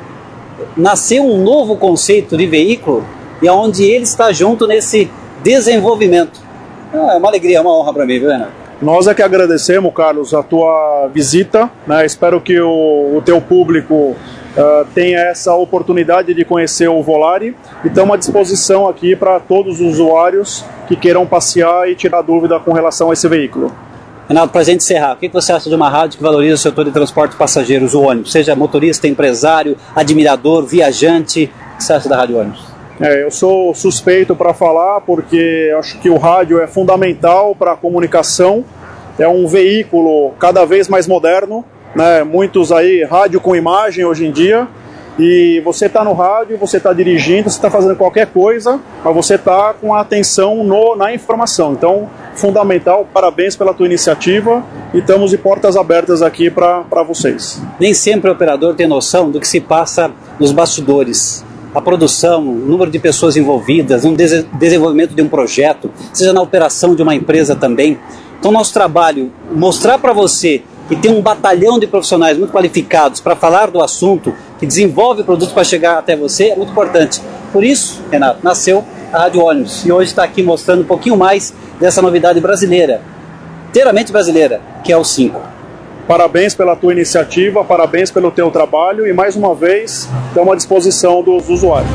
Speaker 7: Nasceu um novo conceito de veículo e onde ele está junto nesse desenvolvimento. É uma alegria, é uma honra para mim, viu, Renato?
Speaker 23: Nós é que agradecemos, Carlos, a tua visita, né? Espero que o teu público tenha essa oportunidade de conhecer o Volare e estamos à disposição aqui para todos os usuários que queiram passear e tirar dúvida com relação a esse veículo.
Speaker 7: Renato, para a gente encerrar, o que você acha de uma rádio que valoriza o setor de transporte de passageiros, o ônibus? Seja motorista, empresário, admirador, viajante, o que você acha da Rádio Ônibus?
Speaker 23: Eu sou suspeito para falar porque acho que o rádio é fundamental para a comunicação, é um veículo cada vez mais moderno, né? Muitos aí, rádio com imagem hoje em dia, e você está no rádio, você está dirigindo, você está fazendo qualquer coisa, mas você está com a atenção na informação. Então, fundamental, parabéns pela tua iniciativa e estamos de portas abertas aqui para vocês.
Speaker 7: Nem sempre o operador tem noção do que se passa nos bastidores. A produção, o número de pessoas envolvidas, no desenvolvimento de um projeto, seja na operação de uma empresa também. Então, nosso trabalho, mostrar para você que tem um batalhão de profissionais muito qualificados para falar do assunto, que desenvolve produtos para chegar até você, é muito importante. Por isso, Renato, nasceu a Rádio Ônibus e hoje está aqui mostrando um pouquinho mais dessa novidade brasileira, inteiramente brasileira, que é o 5.
Speaker 23: Parabéns pela tua iniciativa, parabéns pelo teu trabalho e mais uma vez estamos à disposição dos usuários.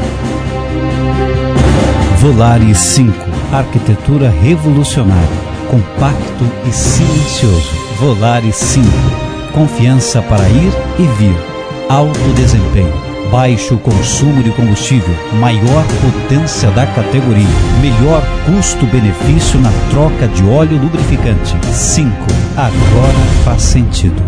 Speaker 1: Volare 5, arquitetura revolucionária, compacto e silencioso. Volare 5, confiança para ir e vir, alto desempenho, baixo consumo de combustível, maior potência da categoria, melhor custo-benefício na troca de óleo lubrificante. 5, agora faz sentido.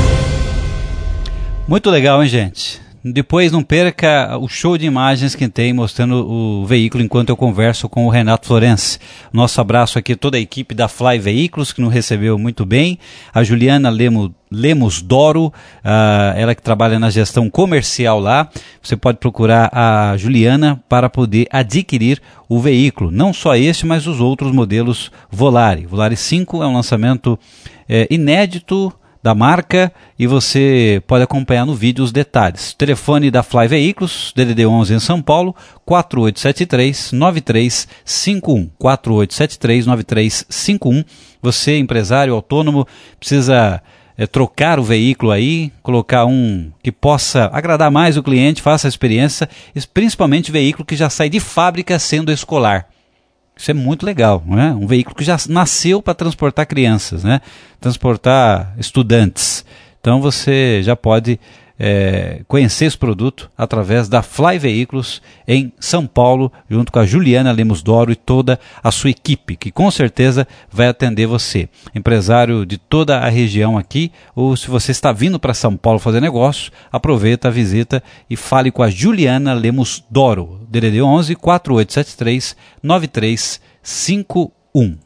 Speaker 2: Muito legal, hein, gente? Depois não perca o show de imagens que tem mostrando o veículo enquanto eu converso com o Renato Florense. Nosso abraço aqui a toda a equipe da Fly Veículos que nos recebeu muito bem. A Juliana Lemos Doro, ela que trabalha na gestão comercial lá. Você pode procurar a Juliana para poder adquirir o veículo. Não só este, mas os outros modelos Volare. Volare 5 é um lançamento inédito da marca e você pode acompanhar no vídeo os detalhes. Telefone da Fly Veículos, DDD 11 em São Paulo, 4873-9351. 4873-9351. Você, empresário autônomo, precisa trocar o veículo aí, colocar um que possa agradar mais o cliente, faça a experiência, principalmente veículo que já sai de fábrica sendo escolar. Isso é muito legal, não é? Um veículo que já nasceu para transportar crianças, né? Transportar estudantes. Então você já pode
Speaker 1: conhecer esse produto através da Fly Veículos em São Paulo, junto com a Juliana Lemos Doro e toda a sua equipe, que com certeza vai atender você, empresário de toda a região aqui, ou se você está vindo para São Paulo fazer negócio, aproveita a visita e fale com a Juliana Lemos Doro, DDD 11 4873 9351.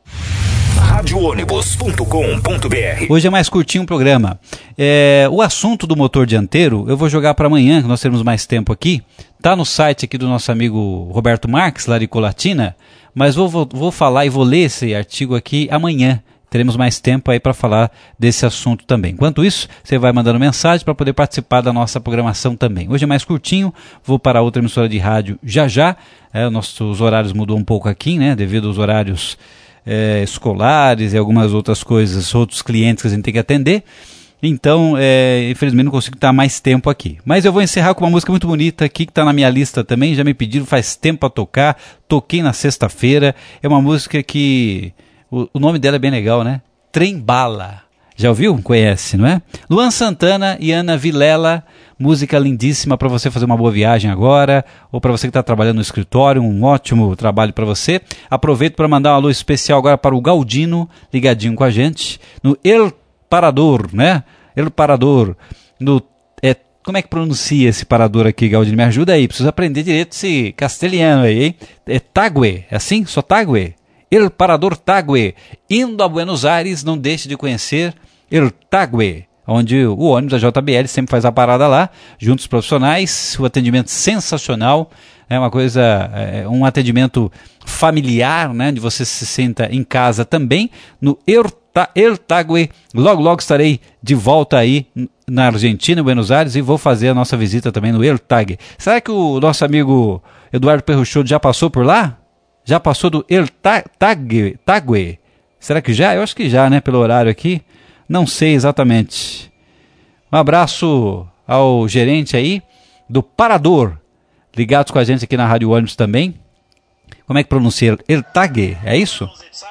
Speaker 16: radioonibus.com.br.
Speaker 1: Hoje é mais curtinho o programa. O assunto do motor dianteiro eu vou jogar para amanhã, que nós teremos mais tempo aqui. Está no site aqui do nosso amigo Roberto Marques, lá de Colatina, mas vou falar e vou ler esse artigo aqui amanhã. Teremos mais tempo aí para falar desse assunto também. Enquanto isso, você vai mandando mensagem para poder participar da nossa programação também. Hoje é mais curtinho, vou para outra emissora de rádio já. Nossos horários mudou um pouco aqui, né, devido aos horários escolares e algumas outras coisas, outros clientes que a gente tem que atender. Então, infelizmente não consigo estar mais tempo aqui. Mas eu vou encerrar com uma música muito bonita aqui, que está na minha lista também, já me pediram faz tempo para tocar, toquei na sexta-feira. É uma música que o nome dela é bem legal, né? Trem Bala. Já ouviu? Conhece, não é? Luan Santana e Ana Vilela, música lindíssima para você fazer uma boa viagem agora, ou para você que está trabalhando no escritório, um ótimo trabalho para você. Aproveito para mandar um alô especial agora para o Galdino, ligadinho com a gente, no El Parador, né? El Parador, como é que pronuncia esse parador aqui, Galdino? Me ajuda aí, preciso aprender direito esse castelhano aí, hein? É Tague, é assim? Só Tague? El Parador Tague. Indo a Buenos Aires, não deixe de conhecer El Tague, onde o ônibus da JBL sempre faz a parada lá, junto aos profissionais, o atendimento sensacional, é uma coisa, um atendimento familiar, né, onde você se senta em casa também, no El Tague. Logo estarei de volta aí na Argentina, em Buenos Aires, e vou fazer a nossa visita também no El Tague. Será que o nosso amigo Eduardo Perruchot já passou por lá? Já passou do El Tague? Será que já? Eu acho que já, né? Pelo horário aqui. Não sei exatamente. Um abraço ao gerente aí do Parador, ligados com a gente aqui na Rádio Ônibus também. Como é que pronuncia? El Tague, é isso?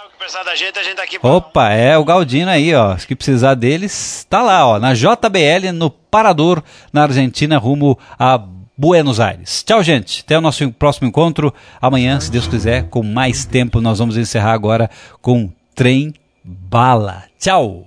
Speaker 1: Opa, é o Galdino aí, ó. Se precisar deles, tá lá, ó, na JBL, no Parador, na Argentina, rumo a Buenos Aires. Tchau, gente. Até o nosso próximo encontro. Amanhã, se Deus quiser, com mais tempo, nós vamos encerrar agora com Trem Bala. Tchau.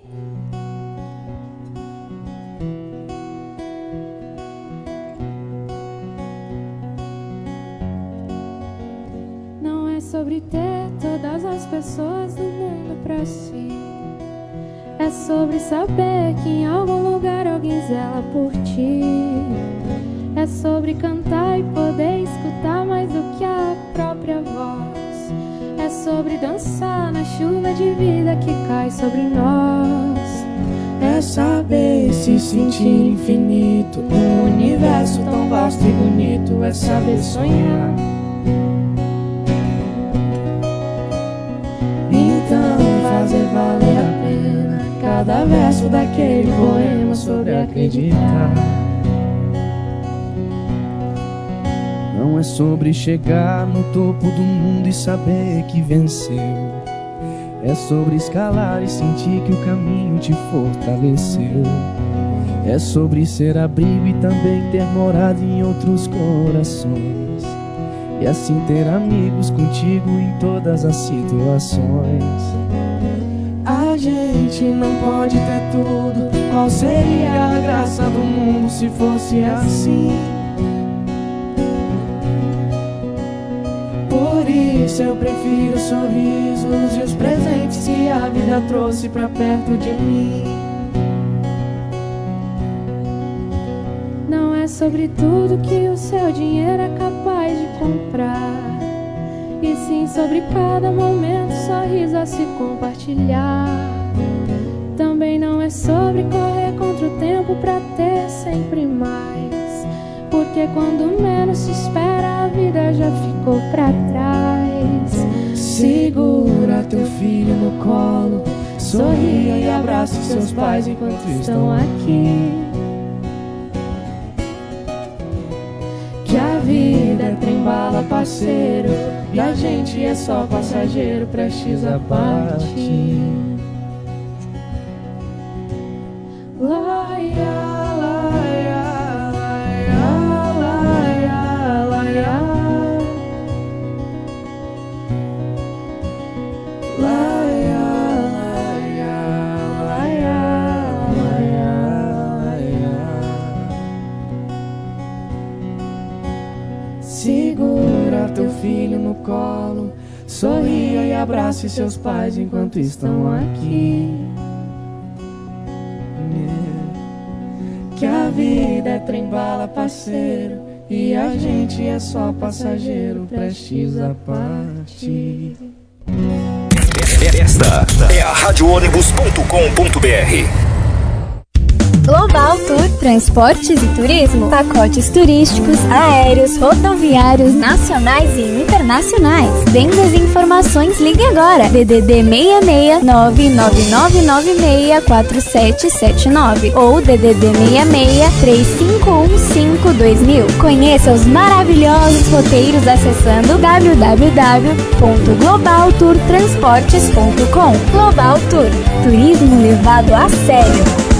Speaker 8: Não é sobre ter todas as pessoas do mundo pra si. É sobre saber que em algum lugar alguém zela por ti. É sobre cantar e poder escutar mais do que a própria voz. É sobre dançar na chuva de vida que cai sobre nós.
Speaker 18: É saber se sentir infinito num universo tão vasto e bonito. É saber sonhar. Então fazer valer a pena cada verso daquele poema sobre acreditar. Não é sobre chegar no topo do mundo e saber que venceu. É sobre escalar e sentir que o caminho te fortaleceu. É sobre ser abrigo e também ter morado em outros corações. E assim ter amigos contigo em todas as situações. A gente não pode ter tudo. Qual seria a graça do mundo se fosse assim? Por isso eu prefiro os sorrisos e os presentes que a vida trouxe pra perto de mim.
Speaker 8: Não é sobre tudo que o seu dinheiro é capaz de comprar, e sim sobre cada momento, sorriso a se compartilhar. Também não é sobre correr contra o tempo pra ter sempre mais, porque quando menos se espera a vida já ficou pra trás.
Speaker 18: Segura teu filho no colo, sorria e abraça seus pais enquanto estão aqui. Que a vida é trem-bala, parceiro, e a gente é só passageiro prestes a partir. Laia, laia.
Speaker 8: Segura teu filho no colo, sorria e abrace seus pais enquanto estão aqui. Que a vida é trem-bala, parceiro, e a gente é só passageiro, prestes a partir.
Speaker 16: Esta é a radioônibus.com.br.
Speaker 3: Global Tour Transportes e Turismo. Pacotes turísticos, aéreos, rodoviários, nacionais e internacionais. Vendas e informações, ligue agora. DDD 66 999964779 ou DDD 66 3515 2000. Conheça os maravilhosos roteiros acessando www.globaltourtransportes.com. Global Tour, turismo levado a sério.